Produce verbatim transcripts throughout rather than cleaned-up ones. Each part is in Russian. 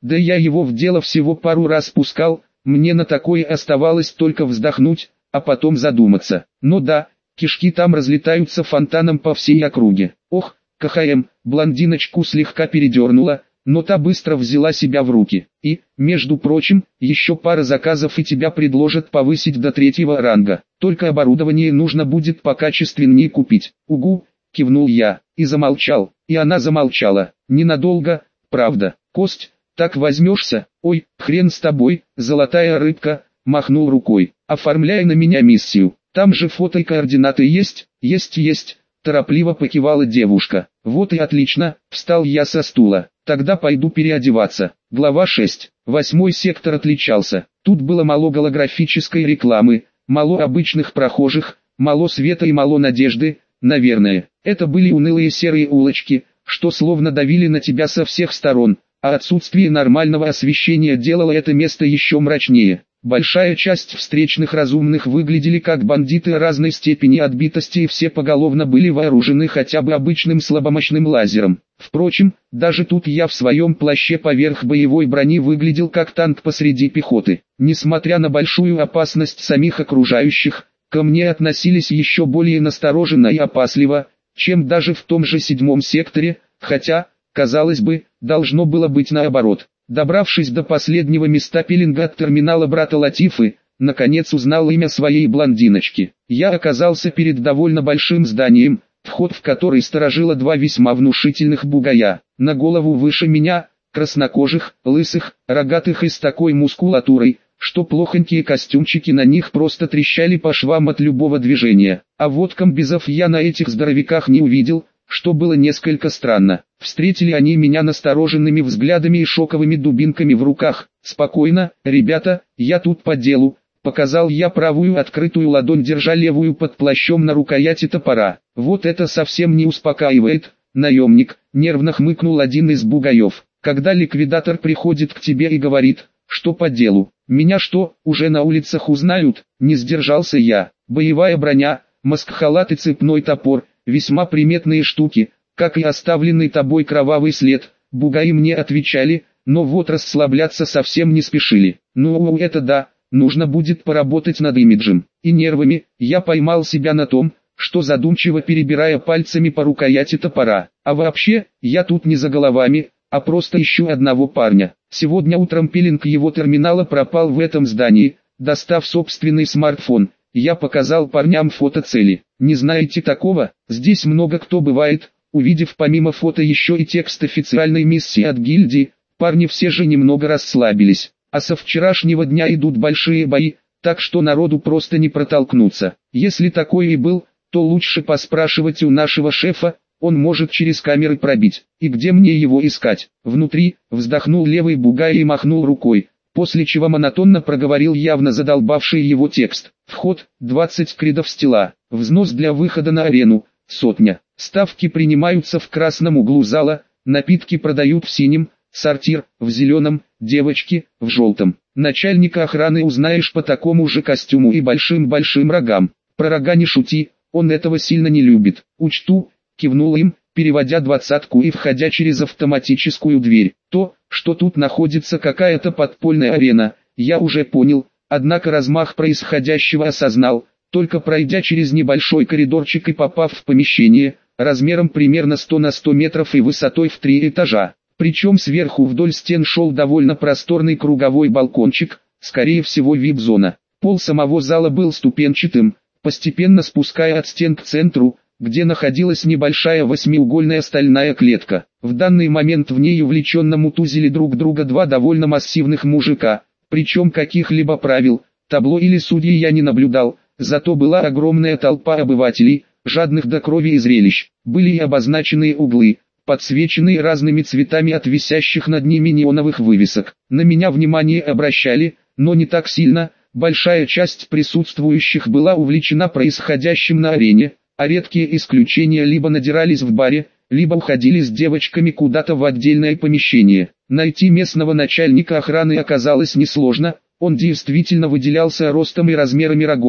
Да я его в дело всего пару раз пускал, мне на такое оставалось только вздохнуть, а потом задуматься. Но да, кишки там разлетаются фонтаном по всей округе. Ох, КХМ, блондиночку слегка передернула, но та быстро взяла себя в руки. И, между прочим, еще пара заказов и тебя предложат повысить до третьего ранга. Только оборудование нужно будет покачественнее купить. Угу, кивнул я, и замолчал. И она замолчала. Ненадолго, правда. Кость, так возьмешься? Ой, хрен с тобой, золотая рыбка, махнул рукой. Оформляй на меня миссию. Там же фото и координаты есть? Есть, есть. Торопливо покивала девушка. Вот и отлично, встал я со стула. Тогда пойду переодеваться. Глава шесть. Восьмой сектор отличался. Тут было мало голографической рекламы, мало обычных прохожих, мало света и мало надежды, наверное. Это были унылые серые улочки, что словно давили на тебя со всех сторон, а отсутствие нормального освещения делало это место еще мрачнее. Большая часть встречных разумных выглядели как бандиты разной степени отбитости и все поголовно были вооружены хотя бы обычным слабомощным лазером. Впрочем, даже тут я в своем плаще поверх боевой брони выглядел как танк посреди пехоты. Несмотря на большую опасность самих окружающих, ко мне относились еще более настороженно и опасливо, чем даже в том же седьмом секторе, хотя, казалось бы, должно было быть наоборот. Добравшись до последнего места пилинга от терминала брата Латифы, наконец узнал имя своей блондиночки. Я оказался перед довольно большим зданием, вход в который сторожило два весьма внушительных бугая. На голову выше меня, краснокожих, лысых, рогатых и с такой мускулатурой, что плохонькие костюмчики на них просто трещали по швам от любого движения. А вот комбезов я на этих здоровяках не увидел, что было несколько странно. Встретили они меня настороженными взглядами и шоковыми дубинками в руках. «Спокойно, ребята, я тут по делу», — показал я правую открытую ладонь, держа левую под плащом на рукояти топора. «Вот это совсем не успокаивает, наемник», — нервно хмыкнул один из бугаев. «Когда ликвидатор приходит к тебе и говорит, что по делу, меня что, уже на улицах узнают?» Не сдержался я. Боевая броня, маскхалат и цепной топор — весьма приметные штуки, как и оставленный тобой кровавый след. Бугаи мне отвечали, но вот расслабляться совсем не спешили. Ну это да, нужно будет поработать над имиджем и нервами. Я поймал себя на том, что задумчиво перебирая пальцами по рукояти топора. А вообще, я тут не за головами, а просто ищу одного парня. Сегодня утром пилинг его терминала пропал в этом здании. Достав собственный смартфон, я показал парням фото цели. Не знаете такого? Здесь много кто бывает. Увидев помимо фото еще и текст официальной миссии от гильдии, парни все же немного расслабились. А со вчерашнего дня идут большие бои, так что народу просто не протолкнуться. Если такой и был, то лучше поспрашивать у нашего шефа, он может через камеры пробить. И где мне его искать? Внутри, вздохнул левый бугай и махнул рукой, после чего монотонно проговорил явно задолбавший его текст. Вход, двадцать кридов стила, взнос для выхода на арену, сотня. Ставки принимаются в красном углу зала, напитки продают в синем, сортир, в зеленом, девочки, в желтом. Начальника охраны узнаешь по такому же костюму и большим-большим рогам. Про рога не шути, он этого сильно не любит. Учту, кивнул им, переводя двадцатку и входя через автоматическую дверь. То, что тут находится какая-то подпольная арена, я уже понял, однако размах происходящего осознал, только пройдя через небольшой коридорчик и попав в помещение, размером примерно сто на сто метров и высотой в три этажа. Причем сверху вдоль стен шел довольно просторный круговой балкончик, скорее всего вип-зона. Пол самого зала был ступенчатым, постепенно спуская от стен к центру, где находилась небольшая восьмиугольная стальная клетка. В данный момент в ней увлеченно мутузили друг друга два довольно массивных мужика, причем каких-либо правил, табло или судьи я не наблюдал, зато была огромная толпа обывателей, жадных до крови и зрелищ. Были и обозначенные углы, подсвеченные разными цветами от висящих над ними неоновых вывесок. На меня внимание обращали, но не так сильно, большая часть присутствующих была увлечена происходящим на арене, а редкие исключения либо надирались в баре, либо уходили с девочками куда-то в отдельное помещение. Найти местного начальника охраны оказалось несложно, он действительно выделялся ростом и размерами рогов,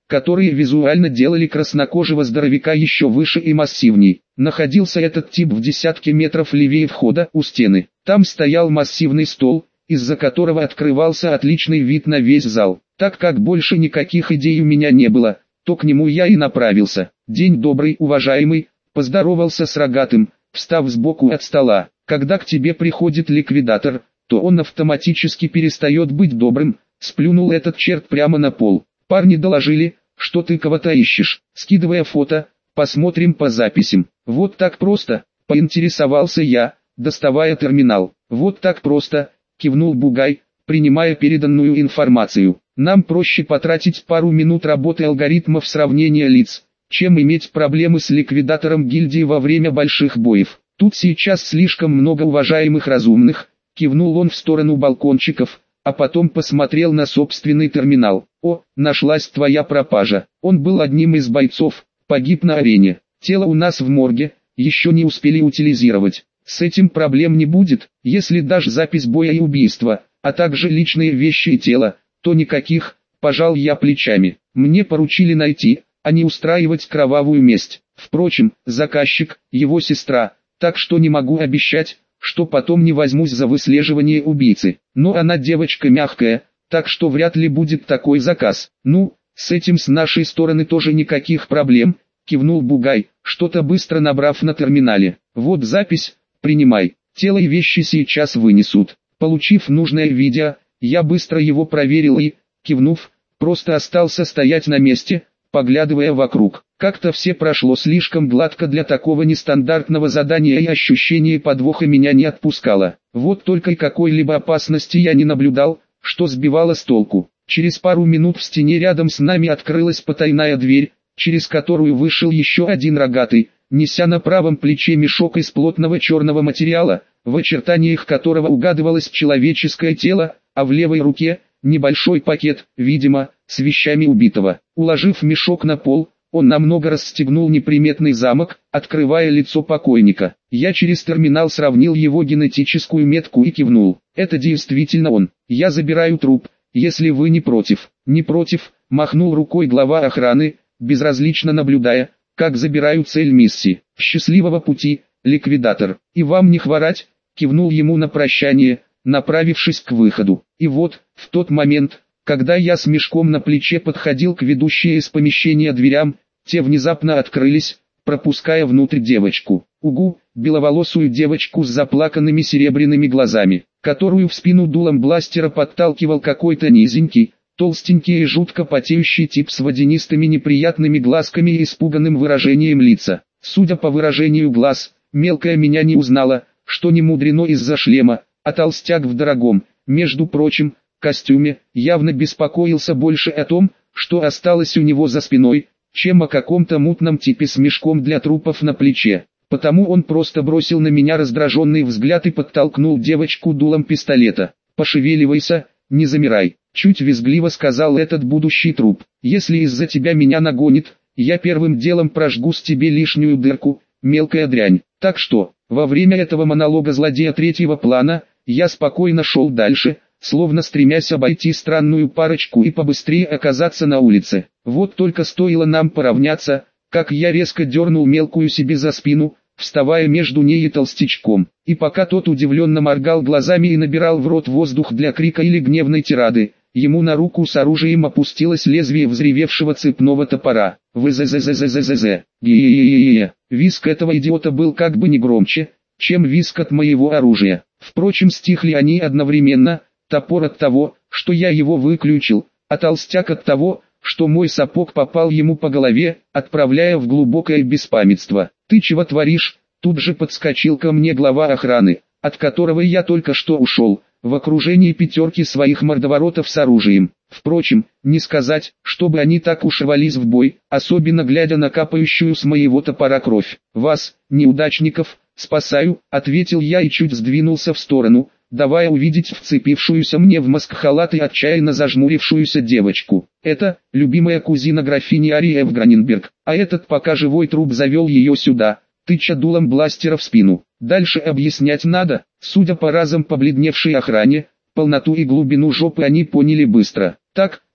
которые визуально делали краснокожего здоровяка еще выше и массивней. Находился этот тип в десятке метров левее входа у стены. Там стоял массивный стол, из-за которого открывался отличный вид на весь зал. Так как больше никаких идей у меня не было, то к нему я и направился. «День добрый, уважаемый», — поздоровался с рогатым, встав сбоку от стола. Когда к тебе приходит ликвидатор, то он автоматически перестает быть добрым, сплюнул этот черт прямо на пол. Парни доложили, что ты кого-то ищешь. Скидывая фото, посмотрим по записям. Вот так просто, поинтересовался я, доставая терминал. Вот так просто, кивнул Бугай, принимая переданную информацию. Нам проще потратить пару минут работы алгоритмов сравнения лиц, чем иметь проблемы с ликвидатором гильдии во время больших боев. Тут сейчас слишком много уважаемых разумных, кивнул он в сторону балкончиков, а потом посмотрел на собственный терминал. О, нашлась твоя пропажа. Он был одним из бойцов, погиб на арене. Тело у нас в морге, еще не успели утилизировать. С этим проблем не будет, если дашь запись боя и убийства, а также личные вещи и тело, то никаких, пожал я плечами. Мне поручили найти, а не устраивать кровавую месть. Впрочем, заказчик, его сестра, так что не могу обещать, что потом не возьмусь за выслеживание убийцы. Но она девочка мягкая, так что вряд ли будет такой заказ. Ну, с этим с нашей стороны тоже никаких проблем, кивнул Бугай, что-то быстро набрав на терминале. Вот запись, принимай. Тело и вещи сейчас вынесут. Получив нужное видео, я быстро его проверил и, кивнув, просто остался стоять на месте, поглядывая вокруг. Как-то все прошло слишком гладко для такого нестандартного задания, и ощущение подвоха меня не отпускало. Вот только и какой-либо опасности я не наблюдал, что сбивало с толку. Через пару минут в стене рядом с нами открылась потайная дверь, через которую вышел еще один рогатый, неся на правом плече мешок из плотного черного материала, в очертаниях которого угадывалось человеческое тело, а в левой руке – небольшой пакет, видимо, с вещами убитого. Уложив мешок на пол, он намного расстегнул неприметный замок, открывая лицо покойника. Я через терминал сравнил его генетическую метку и кивнул. Это действительно он. Я забираю труп, если вы не против. Не против, махнул рукой глава охраны, безразлично наблюдая, как забираю цель миссии. Счастливого пути, ликвидатор. И вам не хворать, кивнул ему на прощание, направившись к выходу. И вот, в тот момент, когда я с мешком на плече подходил к ведущей из помещения дверям, те внезапно открылись, пропуская внутрь девочку. Угу, беловолосую девочку с заплаканными серебряными глазами, которую в спину дулом бластера подталкивал какой-то низенький, толстенький и жутко потеющий тип с водянистыми неприятными глазками и испуганным выражением лица. Судя по выражению глаз, мелкая меня не узнала, что не мудрено из-за шлема, а толстяк в дорогом, между прочим, костюме, явно беспокоился больше о том, что осталось у него за спиной, чем о каком-то мутном типе с мешком для трупов на плече. Потому он просто бросил на меня раздраженный взгляд и подтолкнул девочку дулом пистолета. «Пошевеливайся, не замирай», — чуть визгливо сказал этот будущий труп. «Если из-за тебя меня нагонит, я первым делом прожгу с тебе лишнюю дырку, мелкая дрянь». Так что, во время этого монолога злодея третьего плана, я спокойно шел дальше, словно стремясь обойти странную парочку и побыстрее оказаться на улице. Вот только стоило нам поравняться, как я резко дернул мелкую себе за спину, вставая между ней и толстячком. И пока тот удивленно моргал глазами и набирал в рот воздух для крика или гневной тирады, ему на руку с оружием опустилось лезвие взревевшего цепного топора. «Взззззззз». Ге-е-е-е-е. Визг этого идиота был как бы не громче, чем визг от моего оружия. Впрочем, стихли они одновременно, топор от того, что я его выключил, а толстяк от того, что мой сапог попал ему по голове, отправляя в глубокое беспамятство. «Ты чего творишь?» Тут же подскочил ко мне глава охраны, от которого я только что ушел, в окружении пятерки своих мордоворотов с оружием. Впрочем, не сказать, чтобы они так уж рвались в бой, особенно глядя на капающую с моего топора кровь. «Вас, неудачников, спасаю», — ответил я и чуть сдвинулся в сторону, давая увидеть вцепившуюся мне в маскхалат и отчаянно зажмурившуюся девочку. Это любимая кузина графини Арии Эвграненберг, а этот пока живой труп завел ее сюда, тыча дулом бластера в спину. Дальше объяснять надо, судя по разом побледневшей охране, полноту и глубину жопы они поняли быстро. Так,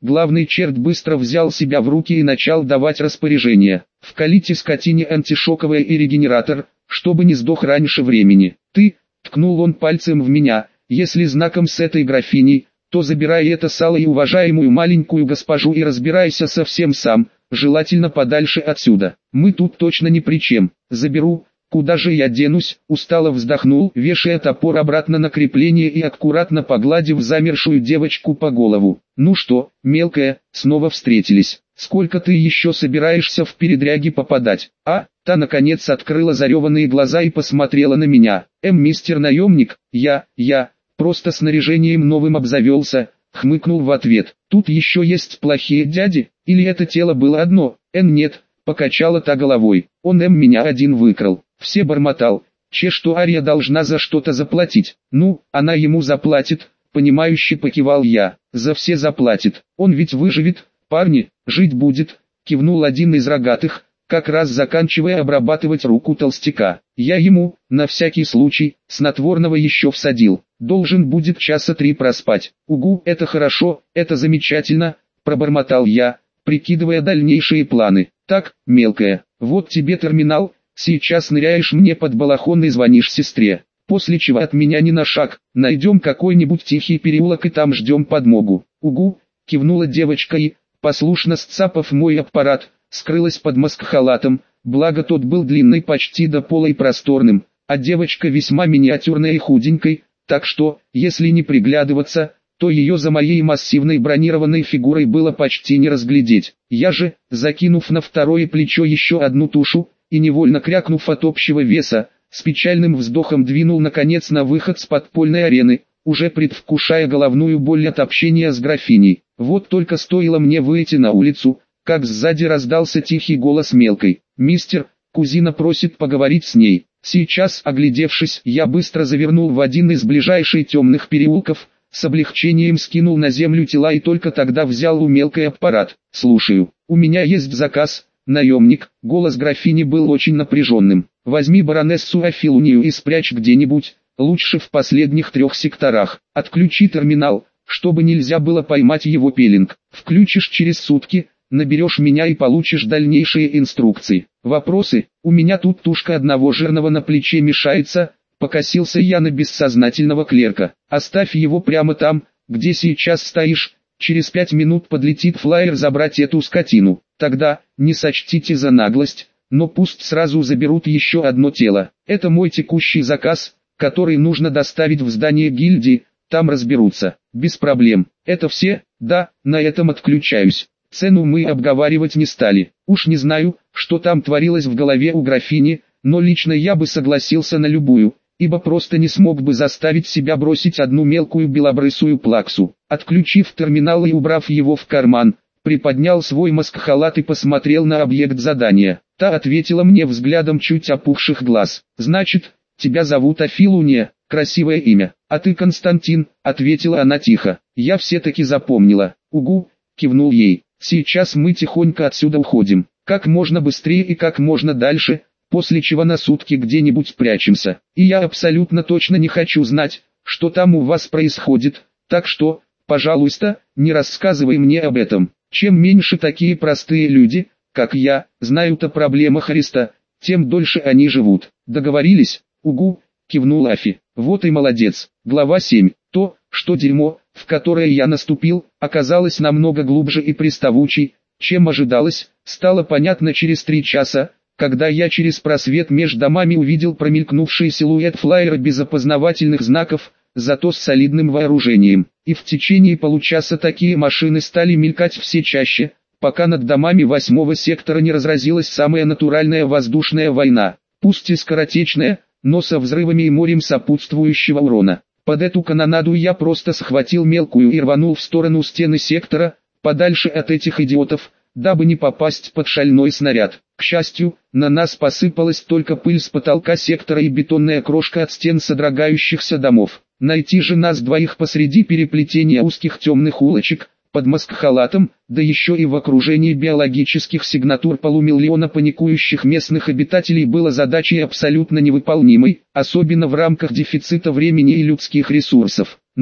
Главный черт быстро взял себя в руки и начал давать распоряжения. «Вкалите скотине антишоковое и регенератор, чтобы не сдох раньше времени. Ты», — ткнул он пальцем в меня, — «если знаком с этой графиней, то забирай это сало и уважаемую маленькую госпожу и разбирайся совсем сам, желательно подальше отсюда. Мы тут точно ни при чем. Заберу. Куда же я денусь?» Устало вздохнул, вешая топор обратно на крепление и аккуратно погладив замершую девочку по голову. «Ну что, мелкая, снова встретились. Сколько ты еще собираешься в передряги попадать, а?» Та наконец открыла зареванные глаза и посмотрела на меня. «Эм, мистер наемник, я, я, просто снаряжением новым обзавелся», хмыкнул в ответ. «Тут еще есть плохие дяди, или это тело было одно?» «Эм, нет», покачала та головой. «Он эм меня один выкрал». Все бормотал, че что Ария должна за что-то заплатить. «Ну, она ему заплатит», понимающе покивал я. «За все заплатит, он ведь выживет, парни, жить будет», кивнул один из рогатых, как раз заканчивая обрабатывать руку толстяка. «Я ему, на всякий случай, снотворного еще всадил, должен будет часа три проспать». «Угу, это хорошо, это замечательно», пробормотал я, прикидывая дальнейшие планы. «Так, мелкая, вот тебе терминал, сейчас ныряешь мне под балахон и звонишь сестре, после чего от меня ни на шаг, найдем какой-нибудь тихий переулок и там ждем подмогу». «Угу», кивнула девочка и, послушно сцапав мой аппарат, скрылась под маскхалатом, благо тот был длинный почти до пола и просторным, а девочка весьма миниатюрной и худенькой, так что, если не приглядываться, то ее за моей массивной бронированной фигурой было почти не разглядеть. Я же, закинув на второе плечо еще одну тушу, и невольно крякнув от общего веса, с печальным вздохом двинул наконец на выход с подпольной арены, уже предвкушая головную боль от общения с графиней. Вот только стоило мне выйти на улицу, как сзади раздался тихий голос мелкой. «Мистер, кузина просит поговорить с ней». Сейчас, оглядевшись, я быстро завернул в один из ближайших темных переулков, с облегчением скинул на землю тела и только тогда взял у мелкой аппарат. «Слушаю, у меня есть заказ, наемник». Голос графини был очень напряженным. «Возьми баронессу Афилунию и спрячь где-нибудь, лучше в последних трех секторах. Отключи терминал, чтобы нельзя было поймать его пеленг. Включишь через сутки, наберешь меня и получишь дальнейшие инструкции. Вопросы? У меня тут тушка одного жирного на плече мешается». Покосился я на бессознательного клерка. «Оставь его прямо там, где сейчас стоишь. Через пять минут подлетит флайер забрать эту скотину. Тогда, не сочтите за наглость, но пусть сразу заберут еще одно тело. Это мой текущий заказ, который нужно доставить в здание гильдии, там разберутся. Без проблем. Это все? Да, на этом отключаюсь». Цену мы обговаривать не стали. Уж не знаю, что там творилось в голове у графини, но лично я бы согласился на любую, ибо просто не смог бы заставить себя бросить одну мелкую белобрысую плаксу. Отключив терминал и убрав его в карман, приподнял свой маскхалат и посмотрел на объект задания. Та ответила мне взглядом чуть опухших глаз. «Значит, тебя зовут Афилуния, красивое имя. А ты Константин», — ответила она тихо. «Я все-таки запомнила». «Угу», — кивнул ей. «Сейчас мы тихонько отсюда уходим, как можно быстрее и как можно дальше, после чего на сутки где-нибудь прячемся. И я абсолютно точно не хочу знать, что там у вас происходит, так что, пожалуйста, не рассказывай мне об этом. Чем меньше такие простые люди, как я, знают о проблемах Ариста, тем дольше они живут. Договорились?» «Угу», кивнул Афи. «Вот и молодец». Глава семь. То, что дерьмо, в которое я наступил, оказалось намного глубже и приставучей, чем ожидалось, стало понятно через три часа, когда я через просвет между домами увидел промелькнувший силуэт флайера без опознавательных знаков, зато с солидным вооружением. И в течение получаса такие машины стали мелькать все чаще, пока над домами восьмого сектора не разразилась самая натуральная воздушная война, пусть и скоротечная, но со взрывами и морем сопутствующего урона. Под эту канонаду я просто схватил мелкую и рванул в сторону стены сектора, подальше от этих идиотов, дабы не попасть под шальной снаряд. К счастью, на нас посыпалась только пыль с потолка сектора и бетонная крошка от стен содрогающихся домов. Найти же нас двоих посреди переплетения узких темных улочек, под маскхалатом, да еще и в окружении биологических сигнатур полумиллиона паникующих местных обитателей было задачей абсолютно невыполнимой, особенно в рамках дефицита времени и людских ресурсов. Ну,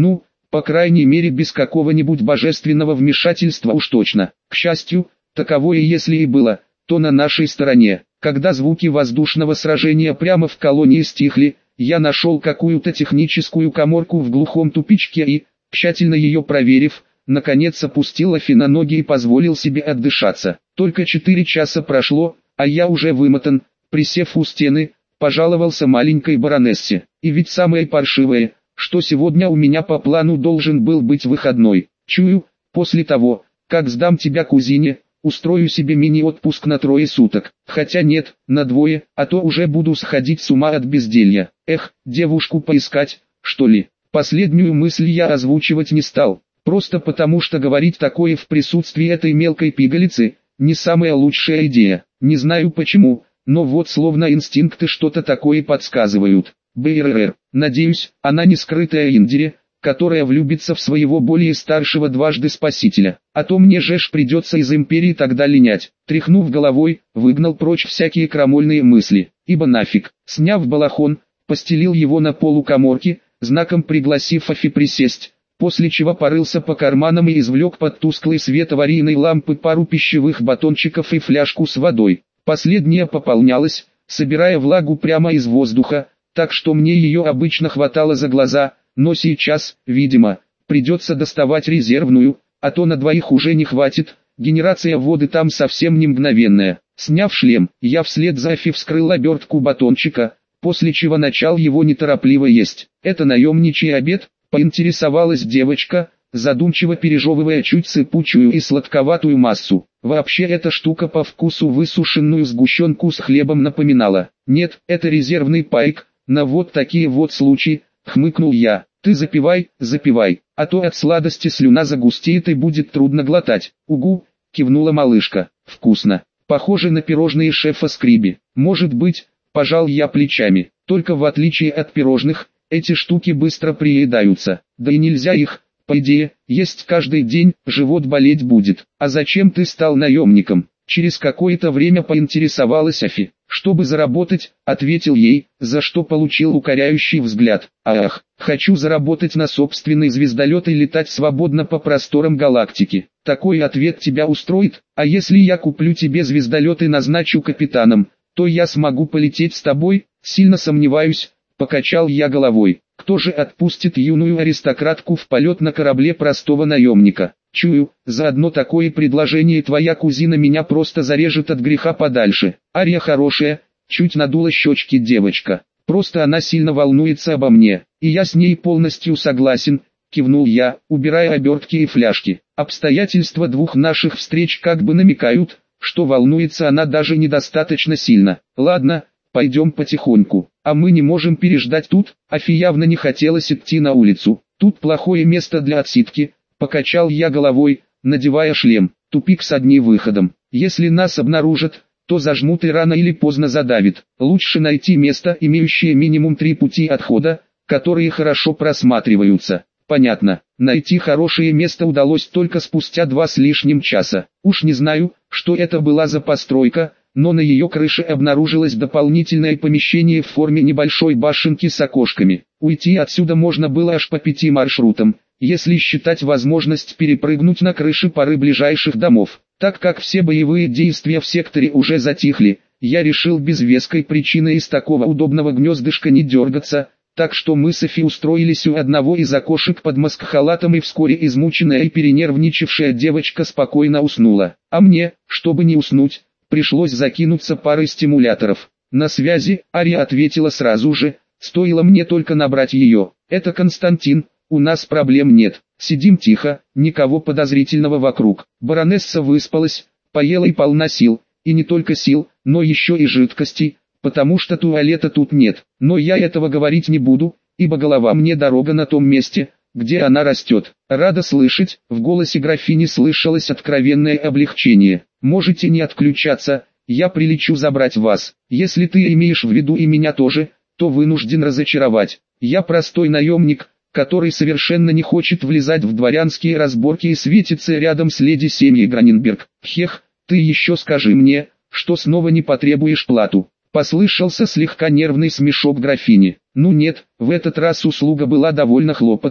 по крайней мере без какого-нибудь божественного вмешательства уж точно. К счастью, таковое если и было, то на нашей стороне. Когда звуки воздушного сражения прямо в колонии стихли, я нашел какую-то техническую каморку в глухом тупичке и, тщательно ее проверив, наконец опустил Афи на ноги и позволил себе отдышаться. Только четыре часа прошло, а я уже вымотан, присев у стены, пожаловался маленькой баронессе. И ведь самое паршивое, что сегодня у меня по плану должен был быть выходной. Чую, после того, как сдам тебя кузине, устрою себе мини-отпуск на трое суток. Хотя нет, на двое, а то уже буду сходить с ума от безделья. Эх, девушку поискать, что ли? Последнюю мысль я озвучивать не стал. Просто потому что говорить такое в присутствии этой мелкой пигалицы, не самая лучшая идея. Не знаю почему, но вот словно инстинкты что-то такое подсказывают. БРР. Надеюсь, она не скрытая Индире, которая влюбится в своего более старшего дважды спасителя. А то мне же ж придется из империи тогда линять. Тряхнув головой, выгнал прочь всякие крамольные мысли. Ибо нафиг. Сняв балахон, постелил его на полу каморки, знаком пригласив Афи присесть. После чего порылся по карманам и извлек под тусклый свет аварийной лампы пару пищевых батончиков и фляжку с водой. Последняя пополнялась, собирая влагу прямо из воздуха, так что мне ее обычно хватало за глаза, но сейчас, видимо, придется доставать резервную, а то на двоих уже не хватит, генерация воды там совсем не мгновенная. Сняв шлем, я вслед за Афи вскрыл обертку батончика, после чего начал его неторопливо есть. Это наемничий обед? Поинтересовалась девочка, задумчиво пережевывая чуть сыпучую и сладковатую массу. Вообще эта штука по вкусу высушенную сгущенку с хлебом напоминала. Нет, это резервный пайк, на вот такие вот случаи, хмыкнул я. Ты запивай, запивай, а то от сладости слюна загустеет и будет трудно глотать. Угу, кивнула малышка. Вкусно. Похоже на пирожные шефа Скриби. Может быть, пожал я плечами. Только в отличие от пирожных, эти штуки быстро приедаются, да и нельзя их, по идее, есть каждый день, живот болеть будет. А зачем ты стал наемником? Через какое-то время поинтересовалась Афи. Чтобы заработать, ответил ей, за что получил укоряющий взгляд. Ах, хочу заработать на собственный звездолет и летать свободно по просторам галактики. Такой ответ тебя устроит? А если я куплю тебе звездолет и назначу капитаном, то я смогу полететь с тобой? Сильно сомневаюсь. Покачал я головой. Кто же отпустит юную аристократку в полет на корабле простого наемника? Чую, за одно такое предложение твоя кузина меня просто зарежет от греха подальше. Ария хорошая, чуть надула щечки девочка. Просто она сильно волнуется обо мне, и я с ней полностью согласен, кивнул я, убирая обертки и фляжки. Обстоятельства двух наших встреч как бы намекают, что волнуется она даже недостаточно сильно. Ладно, пойдем потихоньку. А мы не можем переждать тут. Афи явно не хотелось идти на улицу. Тут плохое место для отсидки. Покачал я головой, надевая шлем. Тупик с одним выходом. Если нас обнаружат, то зажмут и рано или поздно задавит. Лучше найти место, имеющее минимум три пути отхода, которые хорошо просматриваются. Понятно. Найти хорошее место удалось только спустя два с лишним часа. Уж не знаю, что это была за постройка, но на ее крыше обнаружилось дополнительное помещение в форме небольшой башенки с окошками. Уйти отсюда можно было аж по пяти маршрутам, если считать возможность перепрыгнуть на крыши пары ближайших домов. Так как все боевые действия в секторе уже затихли, я решил без веской причины из такого удобного гнездышка не дергаться, так что мы с Афи устроились у одного из окошек под маскхалатом и вскоре измученная и перенервничавшая девочка спокойно уснула. А мне, чтобы не уснуть, пришлось закинуться парой стимуляторов. На связи, Ария ответила сразу же, стоило мне только набрать ее. Это Константин, у нас проблем нет. Сидим тихо, никого подозрительного вокруг. Баронесса выспалась, поела и полна сил. И не только сил, но еще и жидкостей, потому что туалета тут нет. Но я этого говорить не буду, ибо голова мне дорога на том месте, где она растет. Рада слышать, в голосе графини слышалось откровенное облегчение. Можете не отключаться, я прилечу забрать вас. Если ты имеешь в виду и меня тоже, то вынужден разочаровать. Я простой наемник, который совершенно не хочет влезать в дворянские разборки и светиться рядом с леди семьи Граненберг. Хех, ты еще скажи мне, что снова не потребуешь плату. Послышался слегка нервный смешок графини. Ну нет, в этот раз услуга была довольно хлопотной,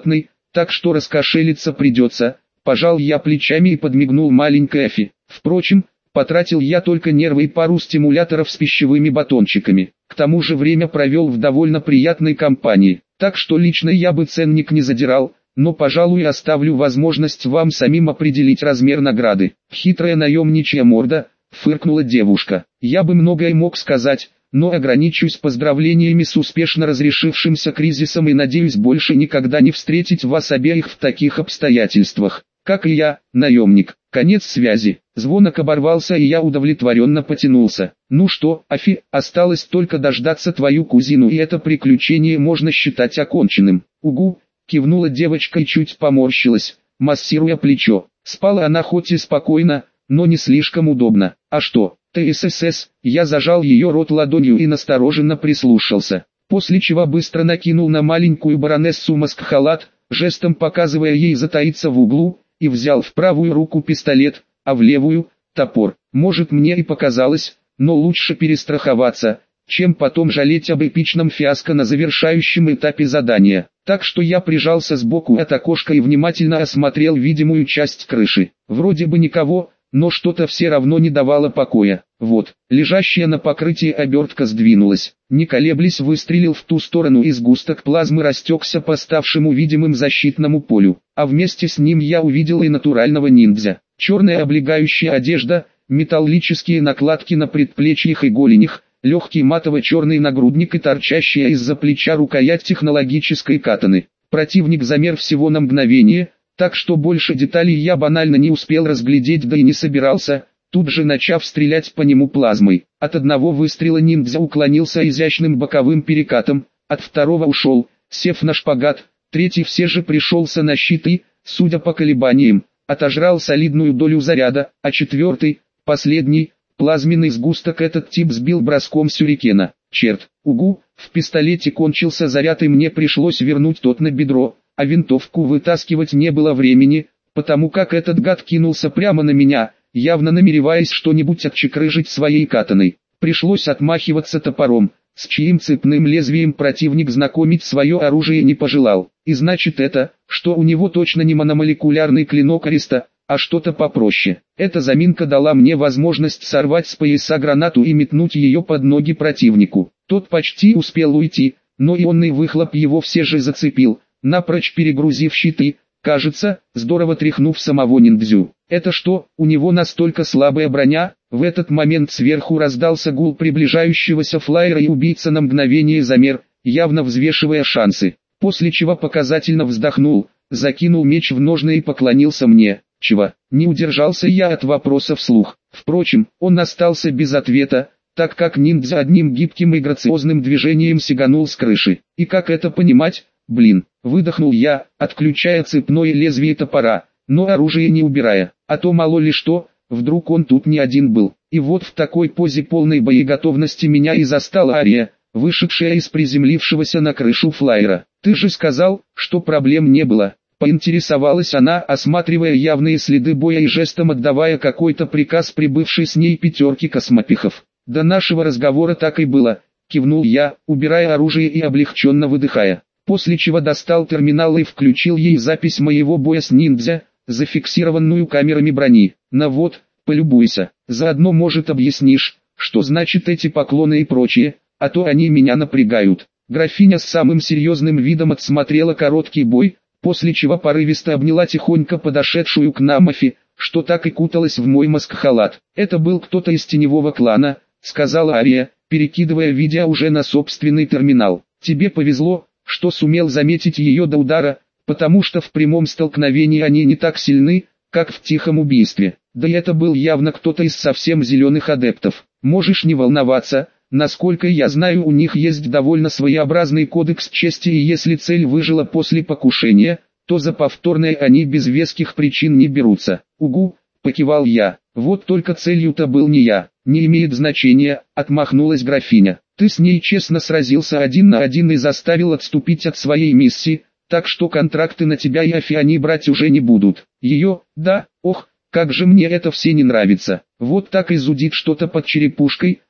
так что раскошелиться придется. Пожал я плечами и подмигнул маленькой Афи. Впрочем, потратил я только нервы и пару стимуляторов с пищевыми батончиками. К тому же время провел в довольно приятной компании, так что лично я бы ценник не задирал, но, пожалуй, оставлю возможность вам самим определить размер награды. Хитрая наемничья морда, фыркнула девушка. Я бы многое мог сказать, но ограничусь поздравлениями с успешно разрешившимся кризисом и надеюсь больше никогда не встретить вас обеих в таких обстоятельствах. Как и я, наемник. Конец связи. Звонок оборвался, и я удовлетворенно потянулся. Ну что, Афи, осталось только дождаться твою кузину, и это приключение можно считать оконченным. Угу, кивнула девочка и чуть поморщилась, массируя плечо. Спала она хоть и спокойно, но не слишком удобно. А что, ТСС? Я зажал ее рот ладонью и настороженно прислушался. После чего быстро накинул на маленькую баронессу маск-халат, жестом показывая ей затаиться в углу, и взял в правую руку пистолет, а в левую – топор. Может, мне и показалось, но лучше перестраховаться, чем потом жалеть об эпичном фиаско на завершающем этапе задания. Так что я прижался сбоку от окошка и внимательно осмотрел видимую часть крыши. Вроде бы никого, но что-то все равно не давало покоя. Вот, лежащая на покрытии обертка сдвинулась. Не колеблясь, выстрелил в ту сторону, и сгусток плазмы растекся по ставшему видимым защитному полю. А вместе с ним я увидел и натурального ниндзя. Черная облегающая одежда, металлические накладки на предплечьях и голенях, легкий матово-черный нагрудник и торчащая из-за плеча рукоять технологической катаны. Противник замер всего на мгновение, так что больше деталей я банально не успел разглядеть, да и не собирался, тут же начав стрелять по нему плазмой. От одного выстрела ниндзя уклонился изящным боковым перекатом, от второго ушел, сев на шпагат, третий все же пришелся на щит и, судя по колебаниям, отожрал солидную долю заряда, а четвертый, последний, плазменный сгусток этот тип сбил броском сюрикена. Черт, угу, в пистолете кончился заряд, и мне пришлось вернуть тот на бедро, а винтовку вытаскивать не было времени, потому как этот гад кинулся прямо на меня, явно намереваясь что-нибудь отчекрыжить своей катаной. Пришлось отмахиваться топором, с чьим цепным лезвием противник знакомить свое оружие не пожелал. И значит это, что у него точно не мономолекулярный клинок Ариста, а что-то попроще. Эта заминка дала мне возможность сорвать с пояса гранату и метнуть ее под ноги противнику. Тот почти успел уйти, но ионный выхлоп его все же зацепил, напрочь перегрузив щиты, кажется, здорово тряхнув самого ниндзю. Это что, у него настолько слабая броня? В этот момент сверху раздался гул приближающегося флайера, и убийца на мгновение замер, явно взвешивая шансы, после чего показательно вздохнул, закинул меч в ножны и поклонился мне. Чего? Не удержался я от вопроса вслух. Впрочем, он остался без ответа, так как ниндзя одним гибким и грациозным движением сиганул с крыши. И как это понимать? Блин, выдохнул я, отключая цепное лезвие топора, но оружие не убирая, а то мало ли что, вдруг он тут не один был. И вот в такой позе полной боеготовности меня и застала Ария, вышедшая из приземлившегося на крышу флайера. «Ты же сказал, что проблем не было», — поинтересовалась она, осматривая явные следы боя и жестом отдавая какой-то приказ прибывшей с ней пятерки космопехов. «До нашего разговора так и было», — кивнул я, убирая оружие и облегченно выдыхая. После чего достал терминал и включил ей запись моего боя с ниндзя, зафиксированную камерами брони. На вот, полюбуйся, заодно может объяснишь, что значит эти поклоны и прочее, а то они меня напрягают. Графиня с самым серьезным видом отсмотрела короткий бой, после чего порывисто обняла тихонько подошедшую к нам Афи, что так и куталась в мой маск-халат. «Это был кто-то из теневого клана», — сказала Ария, перекидывая видео уже на собственный терминал. «Тебе повезло, что сумел заметить ее до удара, потому что в прямом столкновении они не так сильны, как в тихом убийстве. Да и это был явно кто-то из совсем зеленых адептов. Можешь не волноваться, насколько я знаю, у них есть довольно своеобразный кодекс чести, и если цель выжила после покушения, то за повторное они без веских причин не берутся». «Угу», — покивал я. «Вот только целью-то был не я». «Не имеет значения», — отмахнулась графиня. «Ты с ней честно сразился один на один и заставил отступить от своей миссии, так что контракты на тебя и Афи они брать уже не будут. Ее, да, ох, как же мне это все не нравится. Вот так и зудит что-то под черепушкой,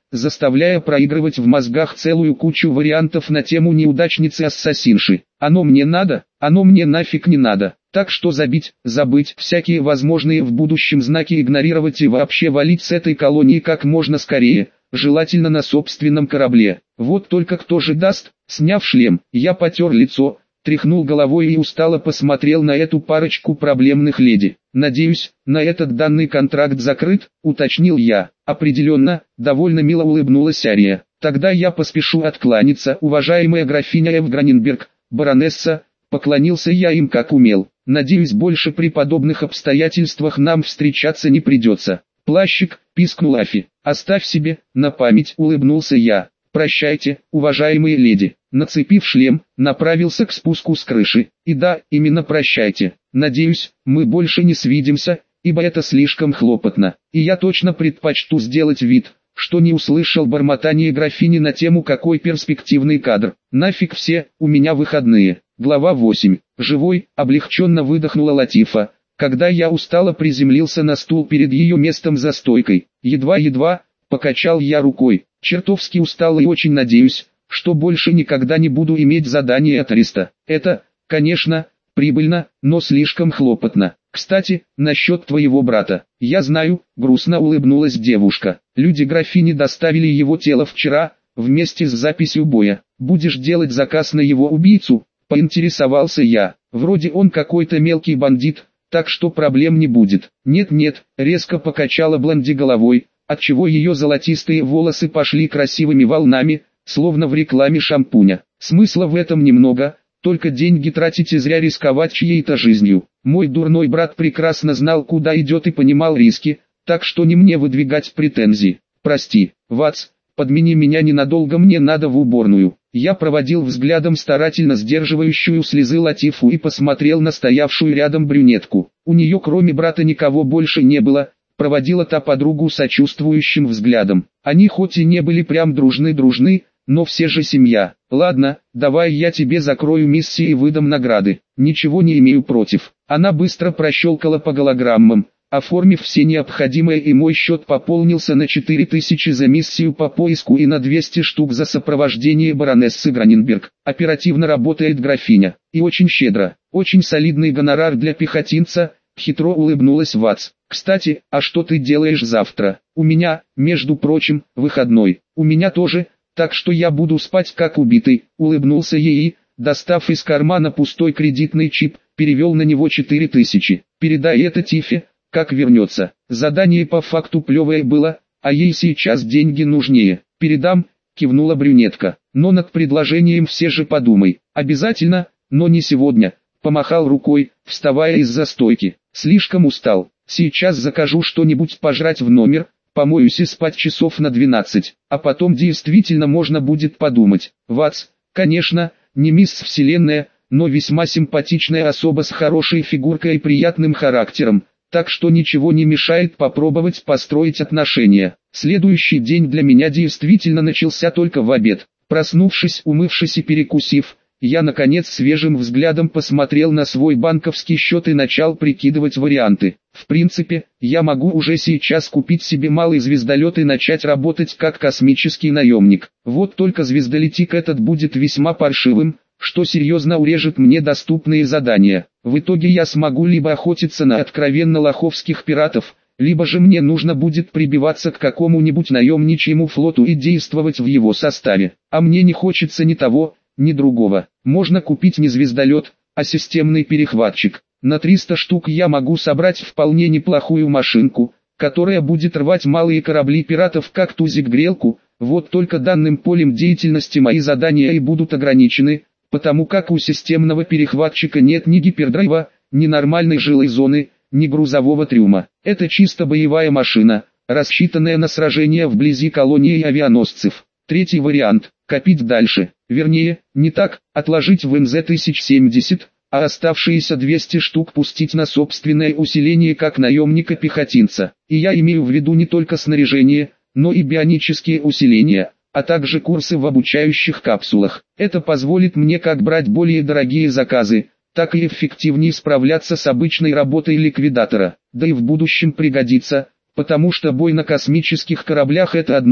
заставляя проигрывать в мозгах целую кучу вариантов на тему неудачницы-ассасинши. Оно мне надо, оно мне нафиг не надо. Так что забить, забыть, всякие возможные в будущем знаки игнорировать и вообще валить с этой колонии как можно скорее, желательно на собственном корабле. Вот только кто же даст? Сняв шлем, я потер лицо, тряхнул головой и устало посмотрел на эту парочку проблемных леди. «Надеюсь, на этот данный контракт закрыт», — уточнил я. «Определенно», — довольно мило улыбнулась Ария. «Тогда я поспешу откланяться, уважаемая графиня Эвграненберг, баронесса», — поклонился я им как умел. «Надеюсь, больше при подобных обстоятельствах нам встречаться не придется». «Плащик», — пискнул Афи. «Оставь себе, на память», — улыбнулся я. «Прощайте, уважаемые леди». Нацепив шлем, направился к спуску с крыши. И да, именно прощайте. Надеюсь, мы больше не свидимся, ибо это слишком хлопотно. И я точно предпочту сделать вид, что не услышал бормотание графини на тему «какой перспективный кадр». Нафиг все, у меня выходные. Глава восемь. Живой, облегченно выдохнула Латифа, когда я устало приземлился на стул перед ее местом за стойкой. Едва-едва, покачал я рукой. Чертовски устал и очень надеюсь, что больше никогда не буду иметь задание от Ариста. Это, конечно, прибыльно, но слишком хлопотно. Кстати, насчет твоего брата. Я знаю, грустно улыбнулась девушка. Люди графини доставили его тело вчера, вместе с записью боя. Будешь делать заказ на его убийцу? Поинтересовался я. Вроде он какой-то мелкий бандит, так что проблем не будет. Нет-нет, резко покачала Блонди головой, отчего ее золотистые волосы пошли красивыми волнами, словно в рекламе шампуня. Смысла в этом немного, только деньги тратить и зря рисковать чьей-то жизнью. Мой дурной брат прекрасно знал, куда идет и понимал риски, так что не мне выдвигать претензии. Прости, Ватс, подмени меня ненадолго, мне надо в уборную. Я проводил взглядом старательно сдерживающую слезы Латифу и посмотрел на стоявшую рядом брюнетку. У нее кроме брата никого больше не было, проводила та подругу сочувствующим взглядом. Они хоть и не были прям дружны-дружны, но все же семья. Ладно, давай я тебе закрою миссии и выдам награды. Ничего не имею против. Она быстро прощелкала по голограммам, оформив все необходимое, и мой счет пополнился на четыре тысячи за миссию по поиску и на двести штук за сопровождение баронессы Граненберг. Оперативно работает графиня. И очень щедро. Очень солидный гонорар для пехотинца, хитро улыбнулась Ватс. Кстати, а что ты делаешь завтра? У меня, между прочим, выходной. У меня тоже, так что я буду спать как убитый, улыбнулся ей и, достав из кармана пустой кредитный чип, перевел на него четыре тысячи. Передай это Тифе, как вернется. Задание по факту плевое было, а ей сейчас деньги нужнее. Передам, кивнула брюнетка. Но над предложением все же подумай. Обязательно, но не сегодня. Помахал рукой, вставая из-за стойки. Слишком устал. Сейчас закажу что-нибудь пожрать в номер, помоюсь и спать часов на двенадцать, а потом действительно можно будет подумать. Ватс, конечно, не мисс Вселенная, но весьма симпатичная особа с хорошей фигуркой и приятным характером, так что ничего не мешает попробовать построить отношения. Следующий день для меня действительно начался только в обед. Проснувшись, умывшись и перекусив, я наконец свежим взглядом посмотрел на свой банковский счет и начал прикидывать варианты. В принципе, я могу уже сейчас купить себе малый звездолет и начать работать как космический наемник. Вот только звездолетик этот будет весьма паршивым, что серьезно урежет мне доступные задания. В итоге я смогу либо охотиться на откровенно лоховских пиратов, либо же мне нужно будет прибиваться к какому-нибудь наемничьему флоту и действовать в его составе. А мне не хочется ни того, ни другого. Можно купить не звездолет, а системный перехватчик. На триста штук я могу собрать вполне неплохую машинку, которая будет рвать малые корабли пиратов как тузик-грелку. Вот только данным полем деятельности мои задания и будут ограничены, потому как у системного перехватчика нет ни гипердрайва, ни нормальной жилой зоны, ни грузового трюма. Это чисто боевая машина, рассчитанная на сражения вблизи колонии авианосцев. Третий вариант – копить дальше. Вернее, не так, отложить в эм зэ тысяча семьдесят, а оставшиеся двести штук пустить на собственное усиление как наемника-пехотинца. И я имею в виду не только снаряжение, но и бионические усиления, а также курсы в обучающих капсулах. Это позволит мне как брать более дорогие заказы, так и эффективнее справляться с обычной работой ликвидатора. Да и в будущем пригодится, потому что бой на космических кораблях это одно,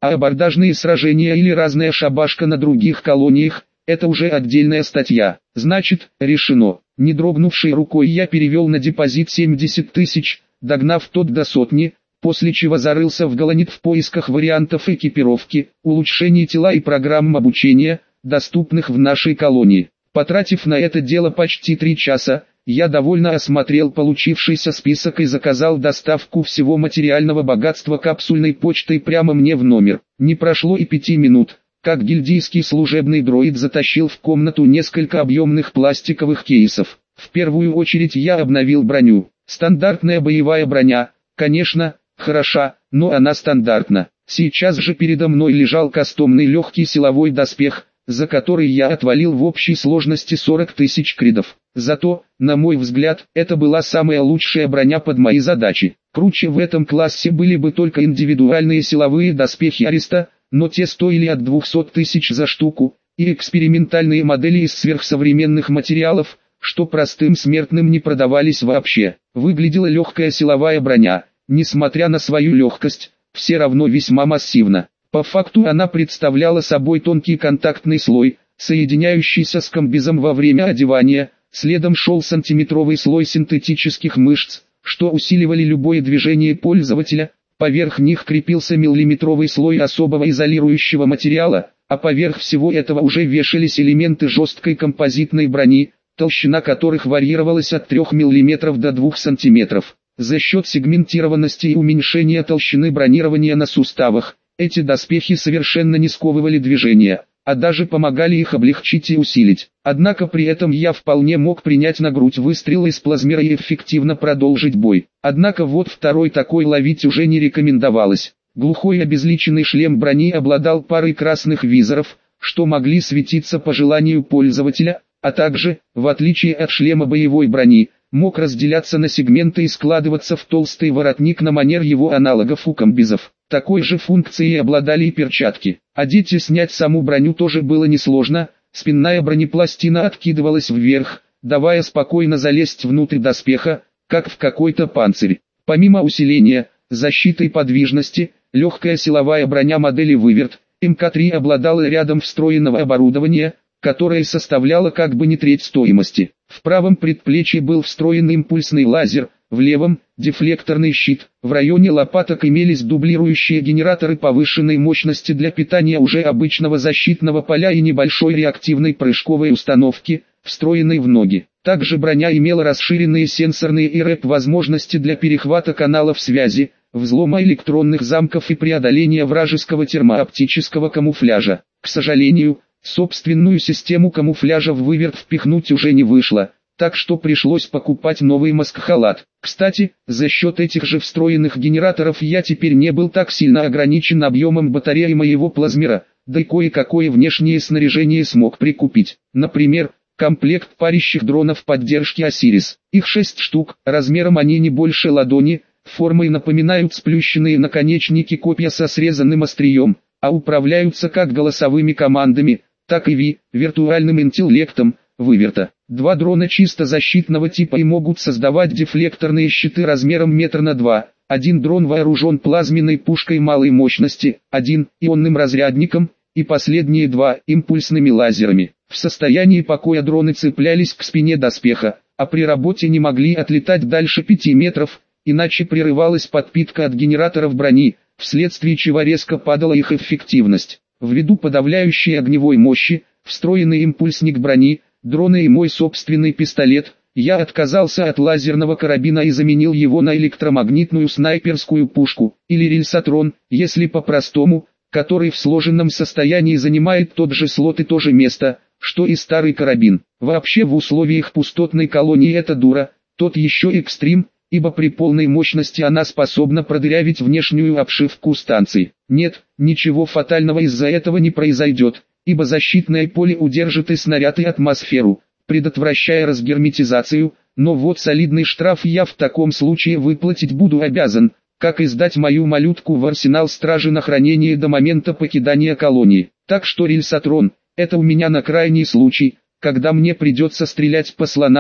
А абордажные сражения или разная шабашка на других колониях – это уже отдельная статья. Значит, решено. Не дрогнувшей рукой я перевел на депозит семьдесят тысяч, догнав тот до сотни, после чего зарылся в Галанит в поисках вариантов экипировки, улучшений тела и программ обучения, доступных в нашей колонии. Потратив на это дело почти три часа, я довольно осмотрел получившийся список и заказал доставку всего материального богатства капсульной почтой прямо мне в номер. Не прошло и пяти минут, как гильдейский служебный дроид затащил в комнату несколько объемных пластиковых кейсов. В первую очередь я обновил броню. Стандартная боевая броня, конечно, хороша, но она стандартна. Сейчас же передо мной лежал кастомный легкий силовой доспех, за который я отвалил в общей сложности сорок тысяч кридов. Зато, на мой взгляд, это была самая лучшая броня под мои задачи. Круче в этом классе были бы только индивидуальные силовые доспехи Ариста, но те стоили от двухсот тысяч за штуку, и экспериментальные модели из сверхсовременных материалов, что простым смертным не продавались вообще. Выглядела легкая силовая броня, несмотря на свою легкость, все равно весьма массивно. По факту она представляла собой тонкий контактный слой, соединяющийся с комбизом во время одевания, следом шел сантиметровый слой синтетических мышц, что усиливали любое движение пользователя. Поверх них крепился миллиметровый слой особого изолирующего материала, а поверх всего этого уже вешались элементы жесткой композитной брони, толщина которых варьировалась от трёх миллиметров до двух сантиметров. За счет сегментированности и уменьшения толщины бронирования на суставах, эти доспехи совершенно не сковывали движения, а даже помогали их облегчить и усилить. Однако при этом я вполне мог принять на грудь выстрел из плазмера и эффективно продолжить бой. Однако вот второй такой ловить уже не рекомендовалось. Глухой обезличенный шлем брони обладал парой красных визоров, что могли светиться по желанию пользователя, а также, в отличие от шлема боевой брони, мог разделяться на сегменты и складываться в толстый воротник на манер его аналогов у комбизов. Такой же функцией обладали и перчатки. Одеть и снять саму броню тоже было несложно, спинная бронепластина откидывалась вверх, давая спокойно залезть внутрь доспеха, как в какой-то панцирь. Помимо усиления, защиты и подвижности, легкая силовая броня модели Выверт, эм ка три обладала рядом встроенного оборудования, которое составляло как бы не треть стоимости. В правом предплечье был встроен импульсный лазер, в левом – дефлекторный щит. В районе лопаток имелись дублирующие генераторы повышенной мощности для питания уже обычного защитного поля и небольшой реактивной прыжковой установки, встроенной в ноги. Также броня имела расширенные сенсорные и рэп-возможности для перехвата каналов связи, взлома электронных замков и преодоления вражеского термооптического камуфляжа. К сожалению, собственную систему камуфляжа в Выверт впихнуть уже не вышло, так что пришлось покупать новый маскхалат. Кстати, за счет этих же встроенных генераторов я теперь не был так сильно ограничен объемом батареи моего плазмера, да и кое-какое внешнее снаряжение смог прикупить. Например, комплект парящих дронов поддержки Осирис. Их шесть штук, размером они не больше ладони, формой напоминают сплющенные наконечники копья со срезанным острием, а управляются как голосовыми командами, так и ви, виртуальным интеллектом, Выверта. Два дрона чисто защитного типа и могут создавать дефлекторные щиты размером метр на два. Один дрон вооружен плазменной пушкой малой мощности, один ионным разрядником, и последние два импульсными лазерами. В состоянии покоя дроны цеплялись к спине доспеха, а при работе не могли отлетать дальше пяти метров, иначе прерывалась подпитка от генераторов брони, вследствие чего резко падала их эффективность. Ввиду подавляющей огневой мощи, встроенный импульсник брони, дроны и мой собственный пистолет, я отказался от лазерного карабина и заменил его на электромагнитную снайперскую пушку, или рельсотрон, если по-простому, который в сложенном состоянии занимает тот же слот и то же место, что и старый карабин. Вообще в условиях пустотной колонии эта дура, тот еще экстрим, ибо при полной мощности она способна продырявить внешнюю обшивку станции. Нет, ничего фатального из-за этого не произойдет, ибо защитное поле удержит и снаряд, и атмосферу, предотвращая разгерметизацию, но вот солидный штраф я в таком случае выплатить буду обязан, как и сдать мою малютку в арсенал стражи на хранение до момента покидания колонии. Так что рельсотрон, это у меня на крайний случай, когда мне придется стрелять по слонам,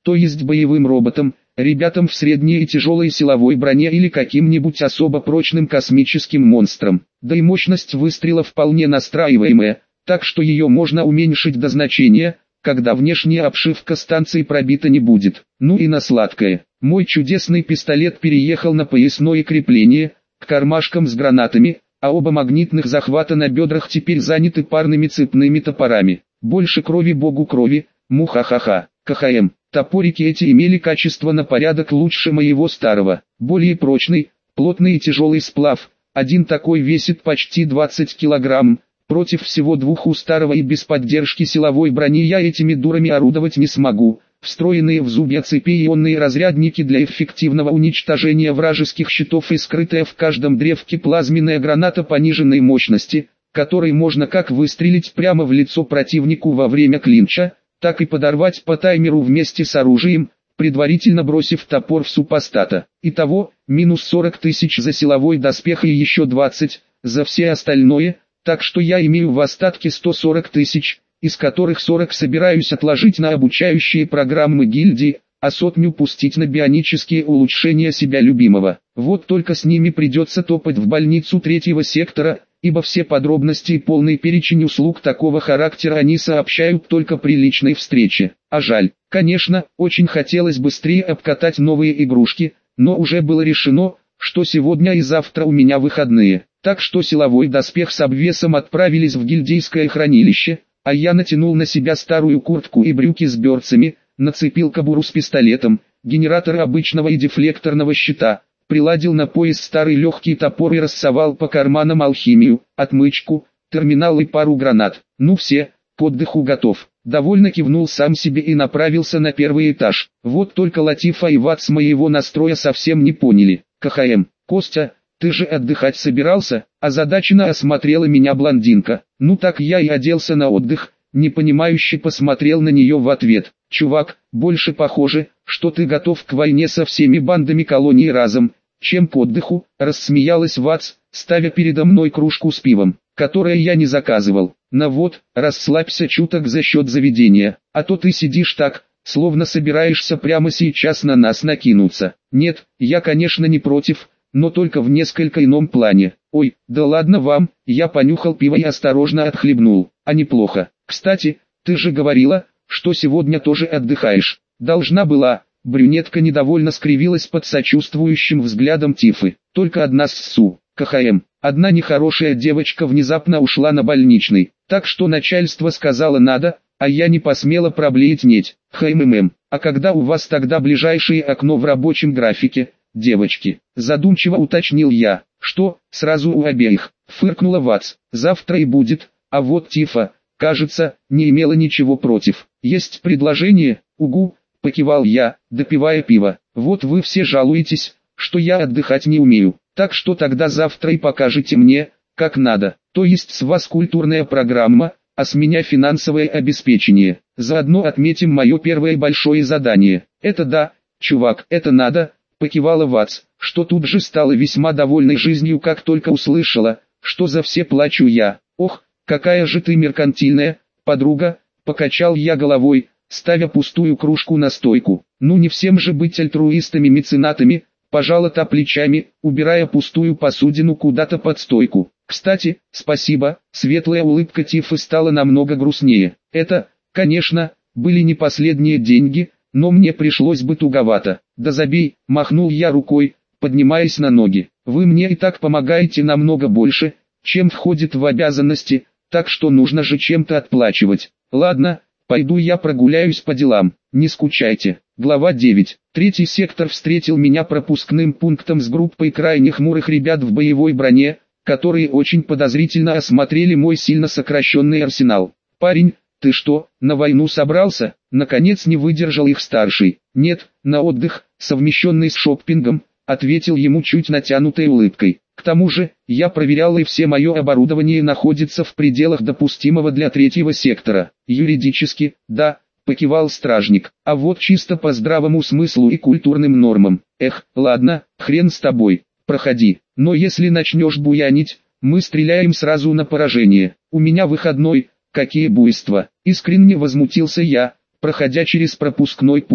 то есть боевым роботам, ребятам в средней и тяжелой силовой броне или каким-нибудь особо прочным космическим монстрам. Да и мощность выстрела вполне настраиваемая, так что ее можно уменьшить до значения, когда внешняя обшивка станции пробита не будет. Ну и на сладкое. Мой чудесный пистолет переехал на поясное крепление, к кармашкам с гранатами, а оба магнитных захвата на бедрах теперь заняты парными цепными топорами. Больше крови богу крови, мухахаха, КХМ. Топорики эти имели качество на порядок лучше моего старого. Более прочный, плотный и тяжелый сплав. Один такой весит почти двадцать килограмм. Против всего двух у старого и без поддержки силовой брони я этими дурами орудовать не смогу. Встроенные в зубья цепи ионные разрядники для эффективного уничтожения вражеских щитов и скрытая в каждом древке плазменная граната пониженной мощности, которой можно как выстрелить прямо в лицо противнику во время клинча, так и подорвать по таймеру вместе с оружием, предварительно бросив топор в супостата. Итого, минус сорок тысяч за силовой доспех и еще двадцать за все остальное, так что я имею в остатке сто сорок тысяч, из которых сорок собираюсь отложить на обучающие программы гильдии, а сотню пустить на бионические улучшения себя любимого. Вот только с ними придется топать в больницу третьего сектора, ибо все подробности и полный перечень услуг такого характера они сообщают только при личной встрече. А жаль, конечно, очень хотелось быстрее обкатать новые игрушки, но уже было решено, что сегодня и завтра у меня выходные. Так что силовой доспех с обвесом отправились в гильдейское хранилище, а я натянул на себя старую куртку и брюки с берцами, нацепил кобуру с пистолетом, генератор обычного и дефлекторного щита, приладил на пояс старый легкий топор и рассовал по карманам алхимию, отмычку, терминал и пару гранат. Ну все, к отдыху готов. Довольно кивнул сам себе и направился на первый этаж. Вот только Латифа и Ватс моего настроя совсем не поняли. КХМ, Костя, ты же отдыхать собирался? Озадаченно осмотрела меня блондинка. Ну так я и оделся на отдых, непонимающе посмотрел на нее в ответ. Чувак, больше похоже, что ты готов к войне со всеми бандами колонии разом, чем к отдыху, рассмеялась Ватс, ставя передо мной кружку с пивом, которое я не заказывал. На вот, расслабься чуток за счет заведения, а то ты сидишь так, словно собираешься прямо сейчас на нас накинуться. Нет, я конечно не против, но только в несколько ином плане. Ой, да ладно вам, я понюхал пиво и осторожно отхлебнул. А неплохо. Кстати, ты же говорила, что сегодня тоже отдыхаешь. Должна была. Брюнетка недовольно скривилась под сочувствующим взглядом Тифы. Только одна ссу. КХМ. Одна нехорошая девочка внезапно ушла на больничный. Так что начальство сказало надо, а я не посмела проблеять неть. ХММ. А когда у вас тогда ближайшее окно в рабочем графике? Девочки, задумчиво уточнил я. Что, сразу у обеих? Фыркнула Ватс. Завтра и будет, а вот Тифа, кажется, не имела ничего против. Есть предложение? Угу, покивал я, допивая пиво. Вот вы все жалуетесь, что я отдыхать не умею. Так что тогда завтра и покажете мне, как надо. То есть с вас культурная программа, а с меня финансовое обеспечение. Заодно отметим мое первое большое задание. Это да, чувак, это надо. Покивала Ватс, что тут же стала весьма довольной жизнью, как только услышала, что за все плачу я. Ох, какая же ты меркантильная, подруга, покачал я головой, ставя пустую кружку на стойку. Ну не всем же быть альтруистами-меценатами, пожала та плечами, убирая пустую посудину куда-то под стойку. Кстати, спасибо, светлая улыбка Тифы стала намного грустнее. Это, конечно, были не последние деньги, но мне пришлось бы туговато. Да забей, махнул я рукой, поднимаясь на ноги. Вы мне и так помогаете намного больше, чем входит в обязанности, так что нужно же чем-то отплачивать. Ладно, пойду я прогуляюсь по делам, не скучайте. Глава девять. Третий сектор встретил меня пропускным пунктом с группой крайне хмурых ребят в боевой броне, которые очень подозрительно осмотрели мой сильно сокращенный арсенал. Парень, ты что, на войну собрался? Наконец не выдержал их старший. Нет, на отдых, совмещенный с шоппингом, ответил ему чуть натянутой улыбкой. К тому же, я проверял, и все мое оборудование находится в пределах допустимого для третьего сектора. Юридически, да, покивал стражник. А вот чисто по здравому смыслу и культурным нормам. Эх, ладно, хрен с тобой, проходи. Но если начнешь буянить, мы стреляем сразу на поражение. У меня выходной. Какие буйства! Искренне возмутился я, проходя через пропускной пункт.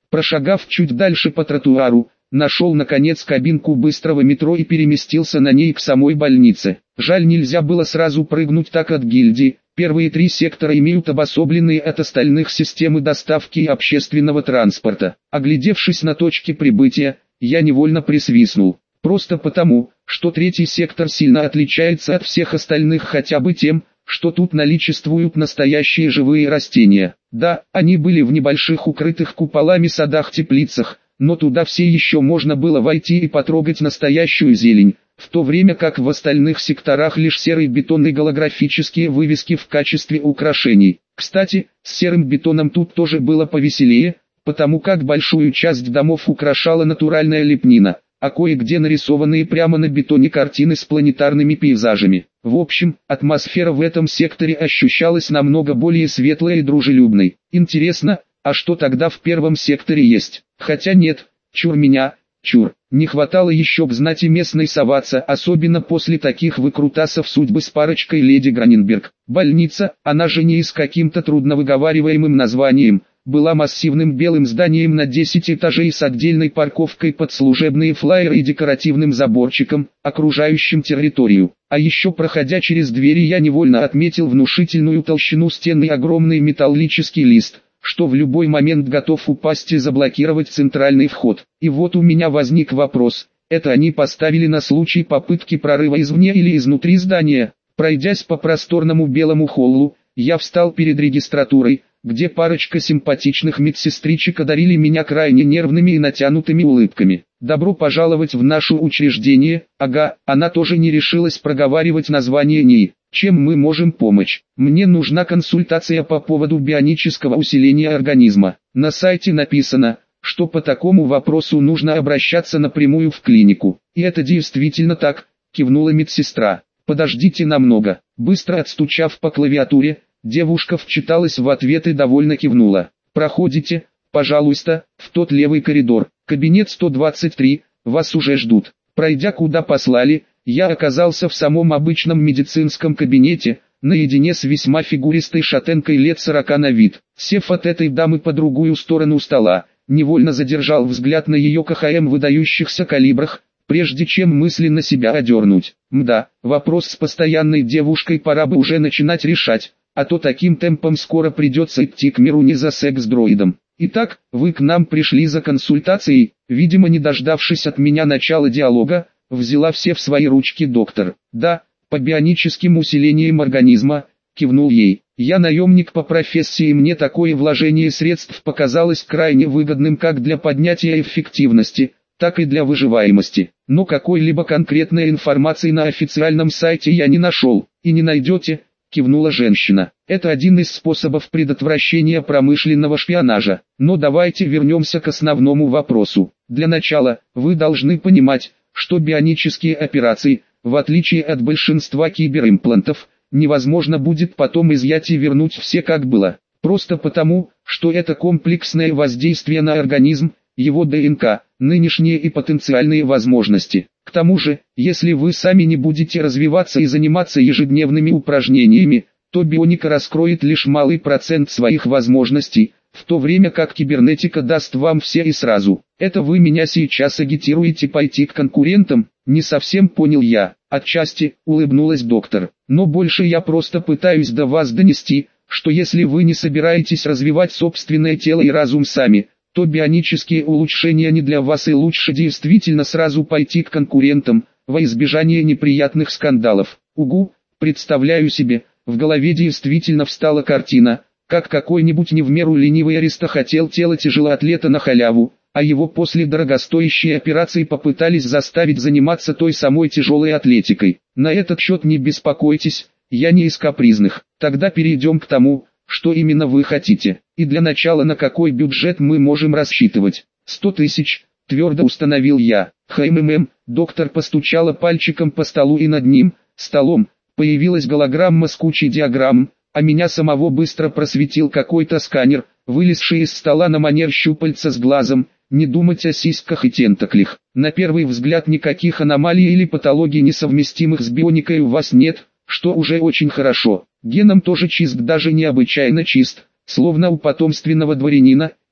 Прошагав чуть дальше по тротуару, нашел наконец кабинку быстрого метро и переместился на ней к самой больнице. Жаль, нельзя было сразу прыгнуть так от гильдии. Первые три сектора имеют обособленные от остальных системы доставки и общественного транспорта. Оглядевшись на точки прибытия, я невольно присвистнул. Просто потому, что третий сектор сильно отличается от всех остальных хотя бы тем, что тут наличествуют настоящие живые растения. Да, они были в небольших укрытых куполами садах-теплицах, но туда все еще можно было войти и потрогать настоящую зелень, в то время как в остальных секторах лишь серый бетон и голографические вывески в качестве украшений. Кстати, с серым бетоном тут тоже было повеселее, потому как большую часть домов украшала натуральная лепнина, а кое-где нарисованные прямо на бетоне картины с планетарными пейзажами. В общем, атмосфера в этом секторе ощущалась намного более светлой и дружелюбной. Интересно, а что тогда в первом секторе есть? Хотя нет, чур меня, чур. Не хватало еще в знати местной соваться, особенно после таких выкрутасов судьбы с парочкой леди Граненберг. Больница, она же не с каким-то трудновыговариваемым названием, была массивным белым зданием на десять этажей с отдельной парковкой под служебные флайеры и декоративным заборчиком, окружающим территорию. А еще проходя через двери я невольно отметил внушительную толщину стен и огромный металлический лист, что в любой момент готов упасть и заблокировать центральный вход. И вот у меня возник вопрос, это они поставили на случай попытки прорыва извне или изнутри здания? Пройдясь по просторному белому холлу, я встал перед регистратурой, где парочка симпатичных медсестричек одарили меня крайне нервными и натянутыми улыбками. «Добро пожаловать в наше учреждение». Ага, она тоже не решилась проговаривать название НИИ. «Чем мы можем помочь? Мне нужна консультация по поводу бионического усиления организма. На сайте написано, что по такому вопросу нужно обращаться напрямую в клинику». «И это действительно так», — кивнула медсестра. «Подождите намного». Быстро отстучав по клавиатуре, девушка вчиталась в ответ и довольно кивнула. «Проходите, пожалуйста, в тот левый коридор, кабинет сто двадцать три, вас уже ждут». Пройдя куда послали, я оказался в самом обычном медицинском кабинете, наедине с весьма фигуристой шатенкой лет сорока на вид. Сев от этой дамы по другую сторону стола, невольно задержал взгляд на ее КХМ в выдающихся калибрах, прежде чем мысленно себя одернуть. Мда, вопрос с постоянной девушкой пора бы уже начинать решать, а то таким темпом скоро придется идти к миру не за секс-дроидом. «Итак, вы к нам пришли за консультацией», видимо не дождавшись от меня начала диалога, взяла все в свои ручки доктор. «Да, по бионическим усилениям организма», кивнул ей. «Я наемник по профессии, и мне такое вложение средств показалось крайне выгодным как для поднятия эффективности, так и для выживаемости. Но какой-либо конкретной информации на официальном сайте я не нашел, и не найдете», кивнула женщина. «Это один из способов предотвращения промышленного шпионажа. Но давайте вернемся к основному вопросу. Для начала, вы должны понимать, что бионические операции, в отличие от большинства киберимплантов, невозможно будет потом изъять и вернуть все как было. Просто потому, что это комплексное воздействие на организм, его ДНК, нынешние и потенциальные возможности. К тому же, если вы сами не будете развиваться и заниматься ежедневными упражнениями, то бионика раскроет лишь малый процент своих возможностей, в то время как кибернетика даст вам все и сразу. Это вы меня сейчас агитируете пойти к конкурентам? Не совсем понял я. Отчасти, улыбнулась доктор. Но больше я просто пытаюсь до вас донести, что если вы не собираетесь развивать собственное тело и разум сами, то бионические улучшения не для вас, и лучше действительно сразу пойти к конкурентам, во избежание неприятных скандалов. Угу, представляю себе, в голове действительно встала картина, как какой-нибудь не в меру ленивый ариста хотел тело тяжелоатлета на халяву, а его после дорогостоящей операции попытались заставить заниматься той самой тяжелой атлетикой. На этот счет не беспокойтесь, я не из капризных. Тогда перейдем к тому, что именно вы хотите, и для начала на какой бюджет мы можем рассчитывать. сто тысяч, твердо установил я. Хммм, доктор постучала пальчиком по столу, и над ним, столом, появилась голограмма с кучей диаграмм, а меня самого быстро просветил какой-то сканер, вылезший из стола на манер щупальца с глазом. Не думать о сиськах и тентаклях. На первый взгляд никаких аномалий или патологий, несовместимых с бионикой, у вас нет, что уже очень хорошо. Геном тоже чист, даже необычайно чист, словно у потомственного дворянина,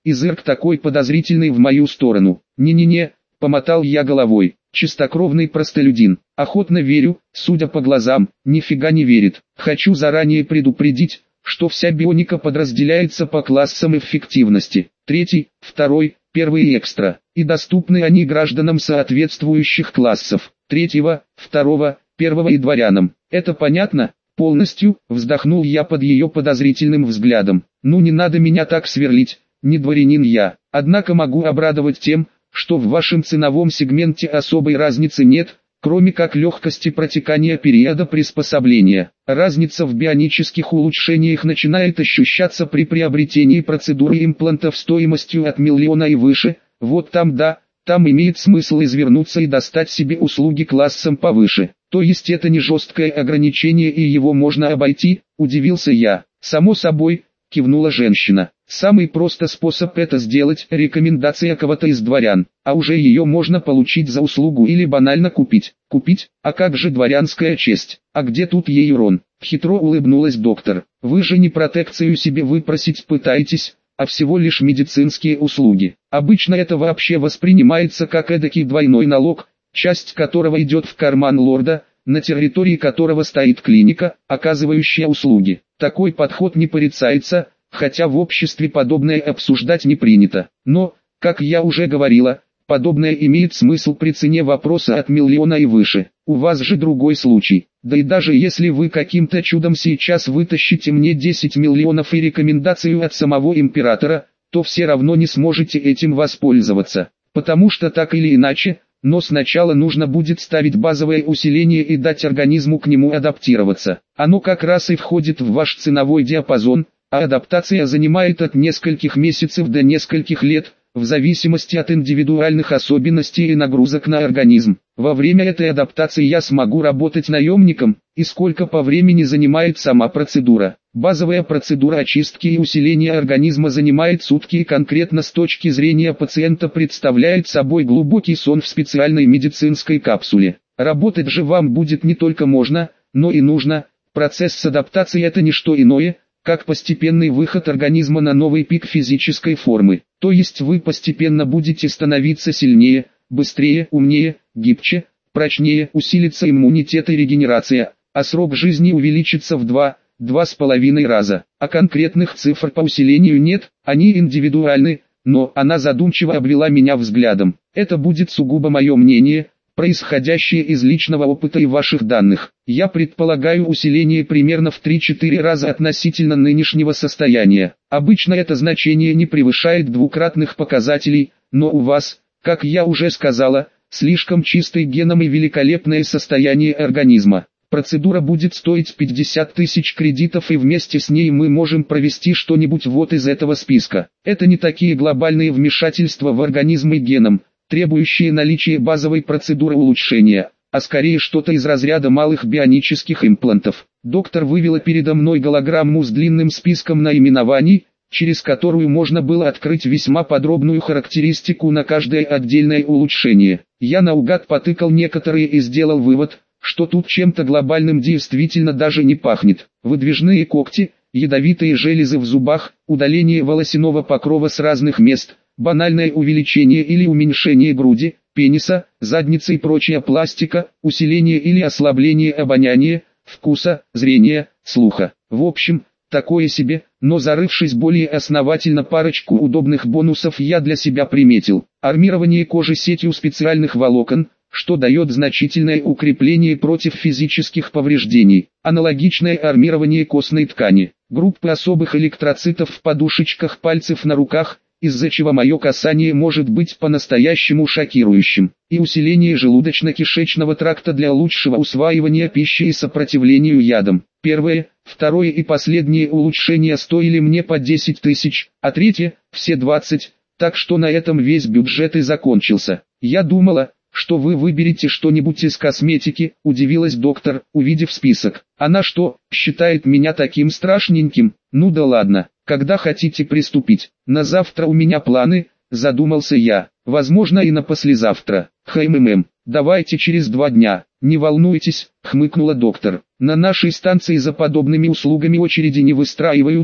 и зырк такой подозрительный в мою сторону. «Не-не-не», — помотал я головой, — «чистокровный простолюдин, охотно верю, судя по глазам, нифига не верит. Хочу заранее предупредить, что вся бионика подразделяется по классам эффективности, третий, второй, первый и экстра, и доступны они гражданам соответствующих классов, третьего, второго, первого и дворянам. Это понятно?» «Полностью», — вздохнул я под ее подозрительным взглядом. «Ну не надо меня так сверлить, не дворянин я, однако могу обрадовать тем, что в вашем ценовом сегменте особой разницы нет, кроме как легкости протекания периода приспособления. Разница в бионических улучшениях начинает ощущаться при приобретении процедуры имплантов стоимостью от миллиона и выше, вот там да, там имеет смысл извернуться и достать себе услуги классом повыше. То есть это не жесткое ограничение и его можно обойти, удивился я. Само собой, кивнула женщина. Самый простой способ это сделать – рекомендация кого-то из дворян, а уже ее можно получить за услугу или банально купить. Купить? А как же дворянская честь? А где тут ей урон? Хитро улыбнулась доктор. Вы же не протекцию себе выпросить пытаетесь, а всего лишь медицинские услуги. Обычно это вообще воспринимается как эдакий двойной налог, часть которого идет в карман лорда, на территории которого стоит клиника, оказывающая услуги. Такой подход не порицается, хотя в обществе подобное обсуждать не принято. Но, как я уже говорила, подобное имеет смысл при цене вопроса от миллиона и выше. У вас же другой случай. Да и даже если вы каким-то чудом сейчас вытащите мне десять миллионов и рекомендацию от самого императора, то все равно не сможете этим воспользоваться. Потому что так или иначе, но сначала нужно будет ставить базовое усиление и дать организму к нему адаптироваться. Оно как раз и входит в ваш ценовой диапазон, а адаптация занимает от нескольких месяцев до нескольких лет, в зависимости от индивидуальных особенностей и нагрузок на организм. Во время этой адаптации я смогу работать наемником, и сколько по времени занимает сама процедура. Базовая процедура очистки и усиления организма занимает сутки и конкретно с точки зрения пациента представляет собой глубокий сон в специальной медицинской капсуле. Работать же вам будет не только можно, но и нужно. Процесс с адаптацией это не что иное, как постепенный выход организма на новый пик физической формы. То есть вы постепенно будете становиться сильнее, быстрее, умнее, гибче, прочнее, усилится иммунитет и регенерация, а срок жизни увеличится в два, два с половиной раза. А конкретных цифр по усилению нет, они индивидуальны, но она задумчиво обвела меня взглядом. Это будет сугубо мое мнение, происходящее из личного опыта и ваших данных. Я предполагаю усиление примерно в три-четыре раза относительно нынешнего состояния. Обычно это значение не превышает двукратных показателей, но у вас, как я уже сказала, слишком чистый геном и великолепное состояние организма. Процедура будет стоить пятьдесят тысяч кредитов, и вместе с ней мы можем провести что-нибудь вот из этого списка. Это не такие глобальные вмешательства в организм и геном, требующие наличия базовой процедуры улучшения, а скорее что-то из разряда малых бионических имплантов. Доктор вывела передо мной голограмму с длинным списком наименований, через которую можно было открыть весьма подробную характеристику на каждое отдельное улучшение. Я наугад потыкал некоторые и сделал вывод, что тут чем-то глобальным действительно даже не пахнет. Выдвижные когти, ядовитые железы в зубах, удаление волосяного покрова с разных мест, банальное увеличение или уменьшение груди, пениса, задницы и прочая пластика, усиление или ослабление обоняния, вкуса, зрения, слуха. В общем, такое себе, но зарывшись более основательно, парочку удобных бонусов я для себя приметил. Армирование кожи сетью специальных волокон, что дает значительное укрепление против физических повреждений. Аналогичное армирование костной ткани. Группы особых электроцитов в подушечках пальцев на руках, из-за чего мое касание может быть по-настоящему шокирующим. И усиление желудочно-кишечного тракта для лучшего усваивания пищи и сопротивлению ядам. Первое, второе и последнее улучшения стоили мне по десять тысяч, а третье – все двадцать, так что на этом весь бюджет и закончился. Я думала, что вы выберете что-нибудь из косметики, удивилась доктор, увидев список. Она что, считает меня таким страшненьким? Ну да ладно, когда хотите приступить? На завтра у меня планы, задумался я, возможно и на послезавтра. Хмм, давайте через два дня. Не волнуйтесь, хмыкнула доктор. На нашей станции за подобными услугами очереди не выстраиваются,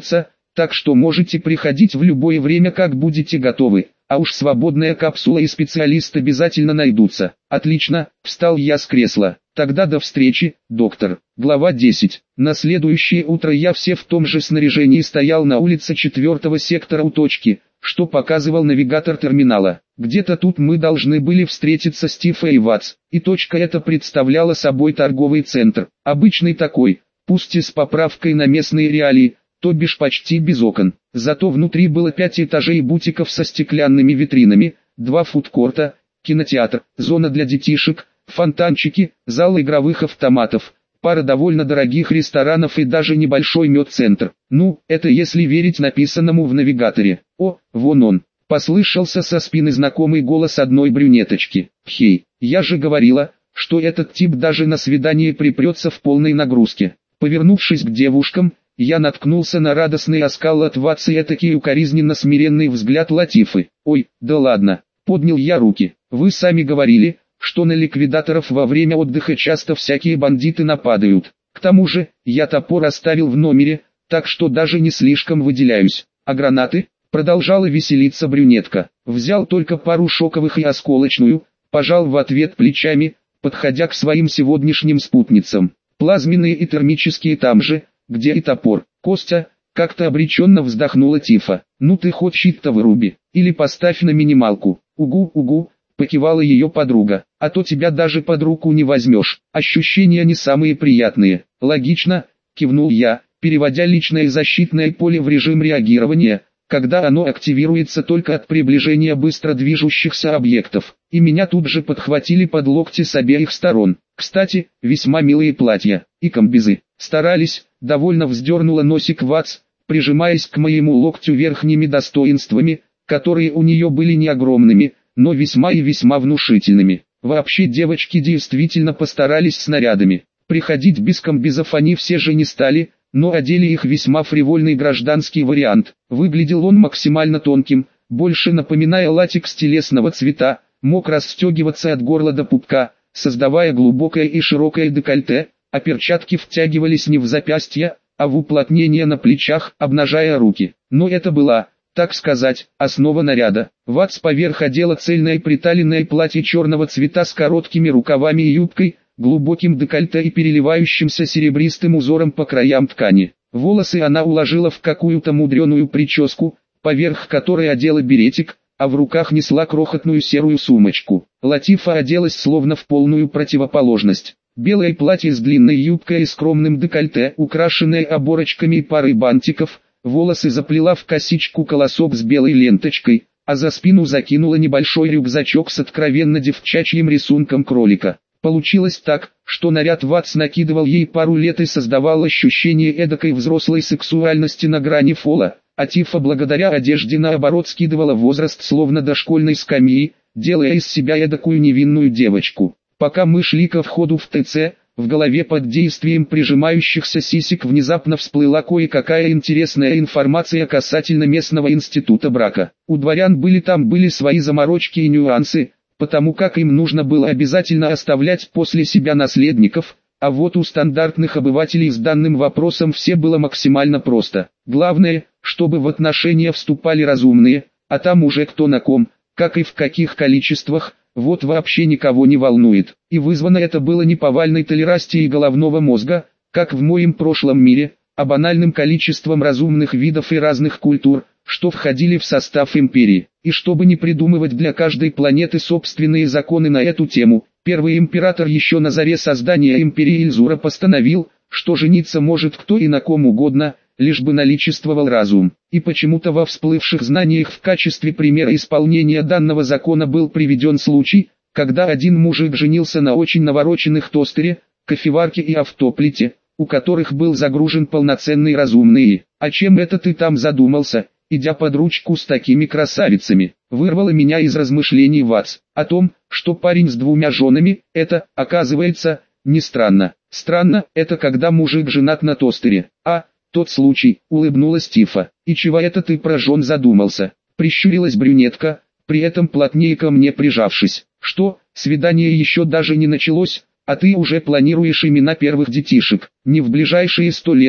так что можете приходить в любое время, как будете готовы. А уж свободная капсула и специалист обязательно найдутся. Отлично, встал я с кресла. Тогда до встречи, доктор. Глава десять. На следующее утро я все в том же снаряжении стоял на улице четвертого сектора у точки, что показывал навигатор терминала. Где-то тут мы должны были встретиться с Тифа и Ватс, и точка эта представляла собой торговый центр. Обычный такой, пусть и с поправкой на местные реалии, то бишь почти без окон. Зато внутри было пять этажей бутиков со стеклянными витринами, два фудкорта, кинотеатр, зона для детишек, фонтанчики, зал игровых автоматов, пара довольно дорогих ресторанов и даже небольшой медцентр. Ну, это если верить написанному в навигаторе. О, вон он. Послышался со спины знакомый голос одной брюнеточки. Хей, я же говорила, что этот тип даже на свидание припрется в полной нагрузке. Повернувшись к девушкам, я наткнулся на радостный оскал от Ватса и этакий укоризненно смиренный взгляд Латифы. Ой, да ладно, поднял я руки. Вы сами говорили, что на ликвидаторов во время отдыха часто всякие бандиты нападают. К тому же, я топор оставил в номере, так что даже не слишком выделяюсь. А гранаты? Продолжала веселиться брюнетка. Взял только пару шоковых и осколочную, пожал в ответ плечами, подходя к своим сегодняшним спутницам. Плазменные и термические там же, где и топор. Костя, как-то обреченно вздохнула Тифа. Ну ты хоть щит-то выруби, или поставь на минималку. Угу, угу, покивала ее подруга. А то тебя даже под руку не возьмешь. Ощущения не самые приятные. Логично, кивнул я, переводя личное защитное поле в режим реагирования, когда оно активируется только от приближения быстро движущихся объектов. И меня тут же подхватили под локти с обеих сторон. Кстати, весьма милые платья и комбезы. Старались, довольно вздернула носик Ватс, прижимаясь к моему локтю верхними достоинствами, которые у нее были не огромными, но весьма и весьма внушительными. Вообще девочки действительно постарались с нарядами. Приходить без комбезов они все же не стали, но одели их весьма фривольный гражданский вариант. Выглядел он максимально тонким, больше напоминая латекс телесного цвета, мог расстегиваться от горла до пупка, создавая глубокое и широкое декольте, а перчатки втягивались не в запястья, а в уплотнение на плечах, обнажая руки. Но это была, так сказать, основа наряда. Ватс поверх одела цельное приталенное платье черного цвета с короткими рукавами и юбкой, глубоким декольте и переливающимся серебристым узором по краям ткани. Волосы она уложила в какую-то мудреную прическу, поверх которой одела беретик, а в руках несла крохотную серую сумочку. Латифа оделась словно в полную противоположность. Белое платье с длинной юбкой и скромным декольте, украшенное оборочками и парой бантиков, волосы заплела в косичку колосок с белой ленточкой, а за спину закинула небольшой рюкзачок с откровенно девчачьим рисунком кролика. Получилось так, что наряд Ватс накидывал ей пару лет и создавал ощущение эдакой взрослой сексуальности на грани фола, а Тифа благодаря одежде наоборот скидывала возраст словно дошкольной скамьи, делая из себя эдакую невинную девочку. Пока мы шли ко входу в ТЦ, в голове под действием прижимающихся сисек внезапно всплыла кое-какая интересная информация касательно местного института брака. У дворян были там были свои заморочки и нюансы, потому как им нужно было обязательно оставлять после себя наследников, а вот у стандартных обывателей с данным вопросом все было максимально просто. Главное, чтобы в отношения вступали разумные, а там уже кто на ком, как и в каких количествах, вот вообще никого не волнует. И вызвано это было не повальной толерастией головного мозга, как в моем прошлом мире, а банальным количеством разумных видов и разных культур, что входили в состав империи. И чтобы не придумывать для каждой планеты собственные законы на эту тему, первый император еще на заре создания империи Ильзура постановил, что жениться может кто и на ком угодно, лишь бы наличествовал разум. И почему-то во всплывших знаниях в качестве примера исполнения данного закона был приведен случай, когда один мужик женился на очень навороченных тостере, кофеварке и автоплите, у которых был загружен полноценный разумный. А чем это ты там задумался, идя под ручку с такими красавицами? Вырвало меня из размышлений Ватс. О том, что парень с двумя женами, это, оказывается, не странно. Странно, это когда мужик женат на тостере. А, тот случай, улыбнулась Тифа. И чего это ты про жен задумался? Прищурилась брюнетка, при этом плотнее ко мне прижавшись. Что, свидание еще даже не началось, а ты уже планируешь имена первых детишек? Не в ближайшие сто лет,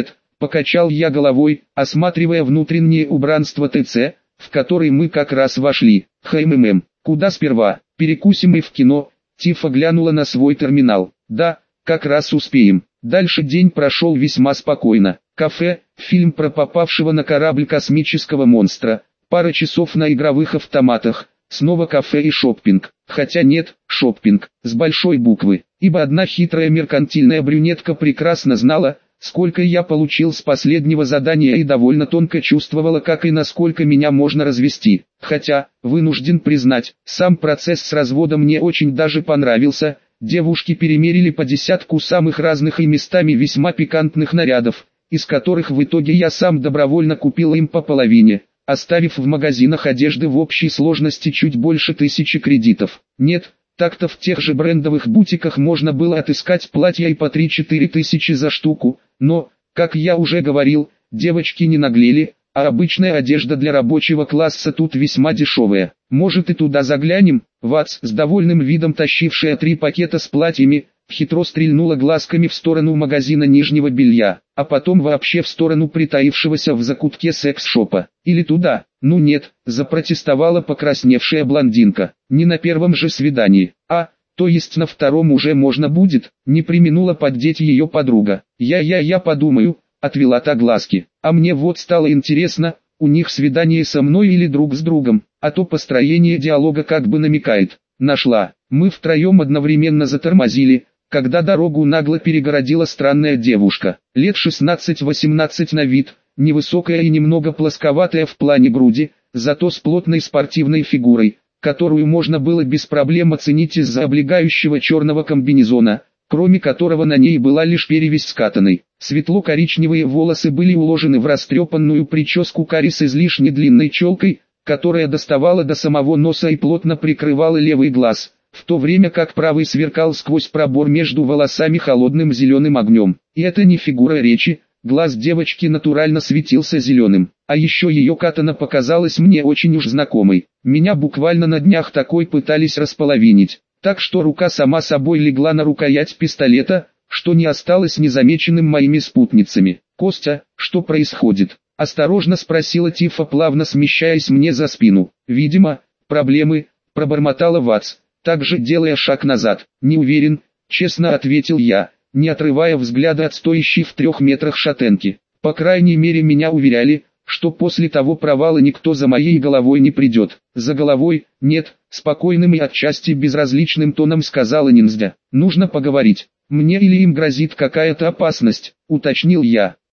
Покачал я головой, осматривая внутреннее убранство ТЦ, в который мы как раз вошли. Хмм, куда сперва? Перекусим и в кино. Тифа глянула на свой терминал. Да, как раз успеем. Дальше день прошел весьма спокойно. Кафе, фильм про попавшего на корабль космического монстра, пара часов на игровых автоматах, снова кафе и шоппинг. Хотя нет, шоппинг, с большой буквы, ибо одна хитрая меркантильная брюнетка прекрасно знала, сколько я получил с последнего задания и довольно тонко чувствовала, как и насколько меня можно развести. Хотя, вынужден признать, сам процесс с разводом мне очень даже понравился. Девушки перемерили по десятку самых разных и местами весьма пикантных нарядов, из которых в итоге я сам добровольно купил им по половине, оставив в магазинах одежды в общей сложности чуть больше тысячи кредитов. Нет, так-то в тех же брендовых бутиках можно было отыскать платья и по три-четыре тысячи за штуку, но, как я уже говорил, девочки не наглели, а обычная одежда для рабочего класса тут весьма дешевая. Может и туда заглянем? Ватс, с довольным видом тащившая три пакета с платьями, хитро стрельнула глазками в сторону магазина нижнего белья, а потом вообще в сторону притаившегося в закутке секс-шопа. Или туда? Ну нет, запротестовала покрасневшая блондинка. Не на первом же свидании, а, то есть на втором уже можно будет, не преминула поддеть ее подруга. Я-я-я подумаю, отвела та глазки. А мне вот стало интересно, у них свидание со мной или друг с другом, а то построение диалога как бы намекает. Нашла. Мы втроем одновременно затормозили, когда дорогу нагло перегородила странная девушка, лет шестнадцать-восемнадцать на вид, невысокая и немного плосковатая в плане груди, зато с плотной спортивной фигурой, которую можно было без проблем оценить из-за облегающего черного комбинезона, кроме которого на ней была лишь перевязь с катаной. Светло-коричневые волосы были уложены в растрепанную прическу кари с излишне длинной челкой, которая доставала до самого носа и плотно прикрывала левый глаз, в то время как правый сверкал сквозь пробор между волосами холодным зеленым огнем. И это не фигура речи, глаз девочки натурально светился зеленым, а еще ее катана показалась мне очень уж знакомой. Меня буквально на днях такой пытались располовинить, так что рука сама собой легла на рукоять пистолета, что не осталось незамеченным моими спутницами. «Костя, что происходит?» — осторожно спросила Тифа, плавно смещаясь мне за спину. «Видимо, проблемы», — пробормотала Ватс, также делая шаг назад. «Не уверен», — честно ответил я, не отрывая взгляда от стоящей в трех метрах шатенки. По крайней мере меня уверяли, что после того провала никто за моей головой не придет. За головой, нет, спокойным и отчасти безразличным тоном сказала ниндзя. «Нужно поговорить. Мне или им грозит какая-то опасность», — уточнил я.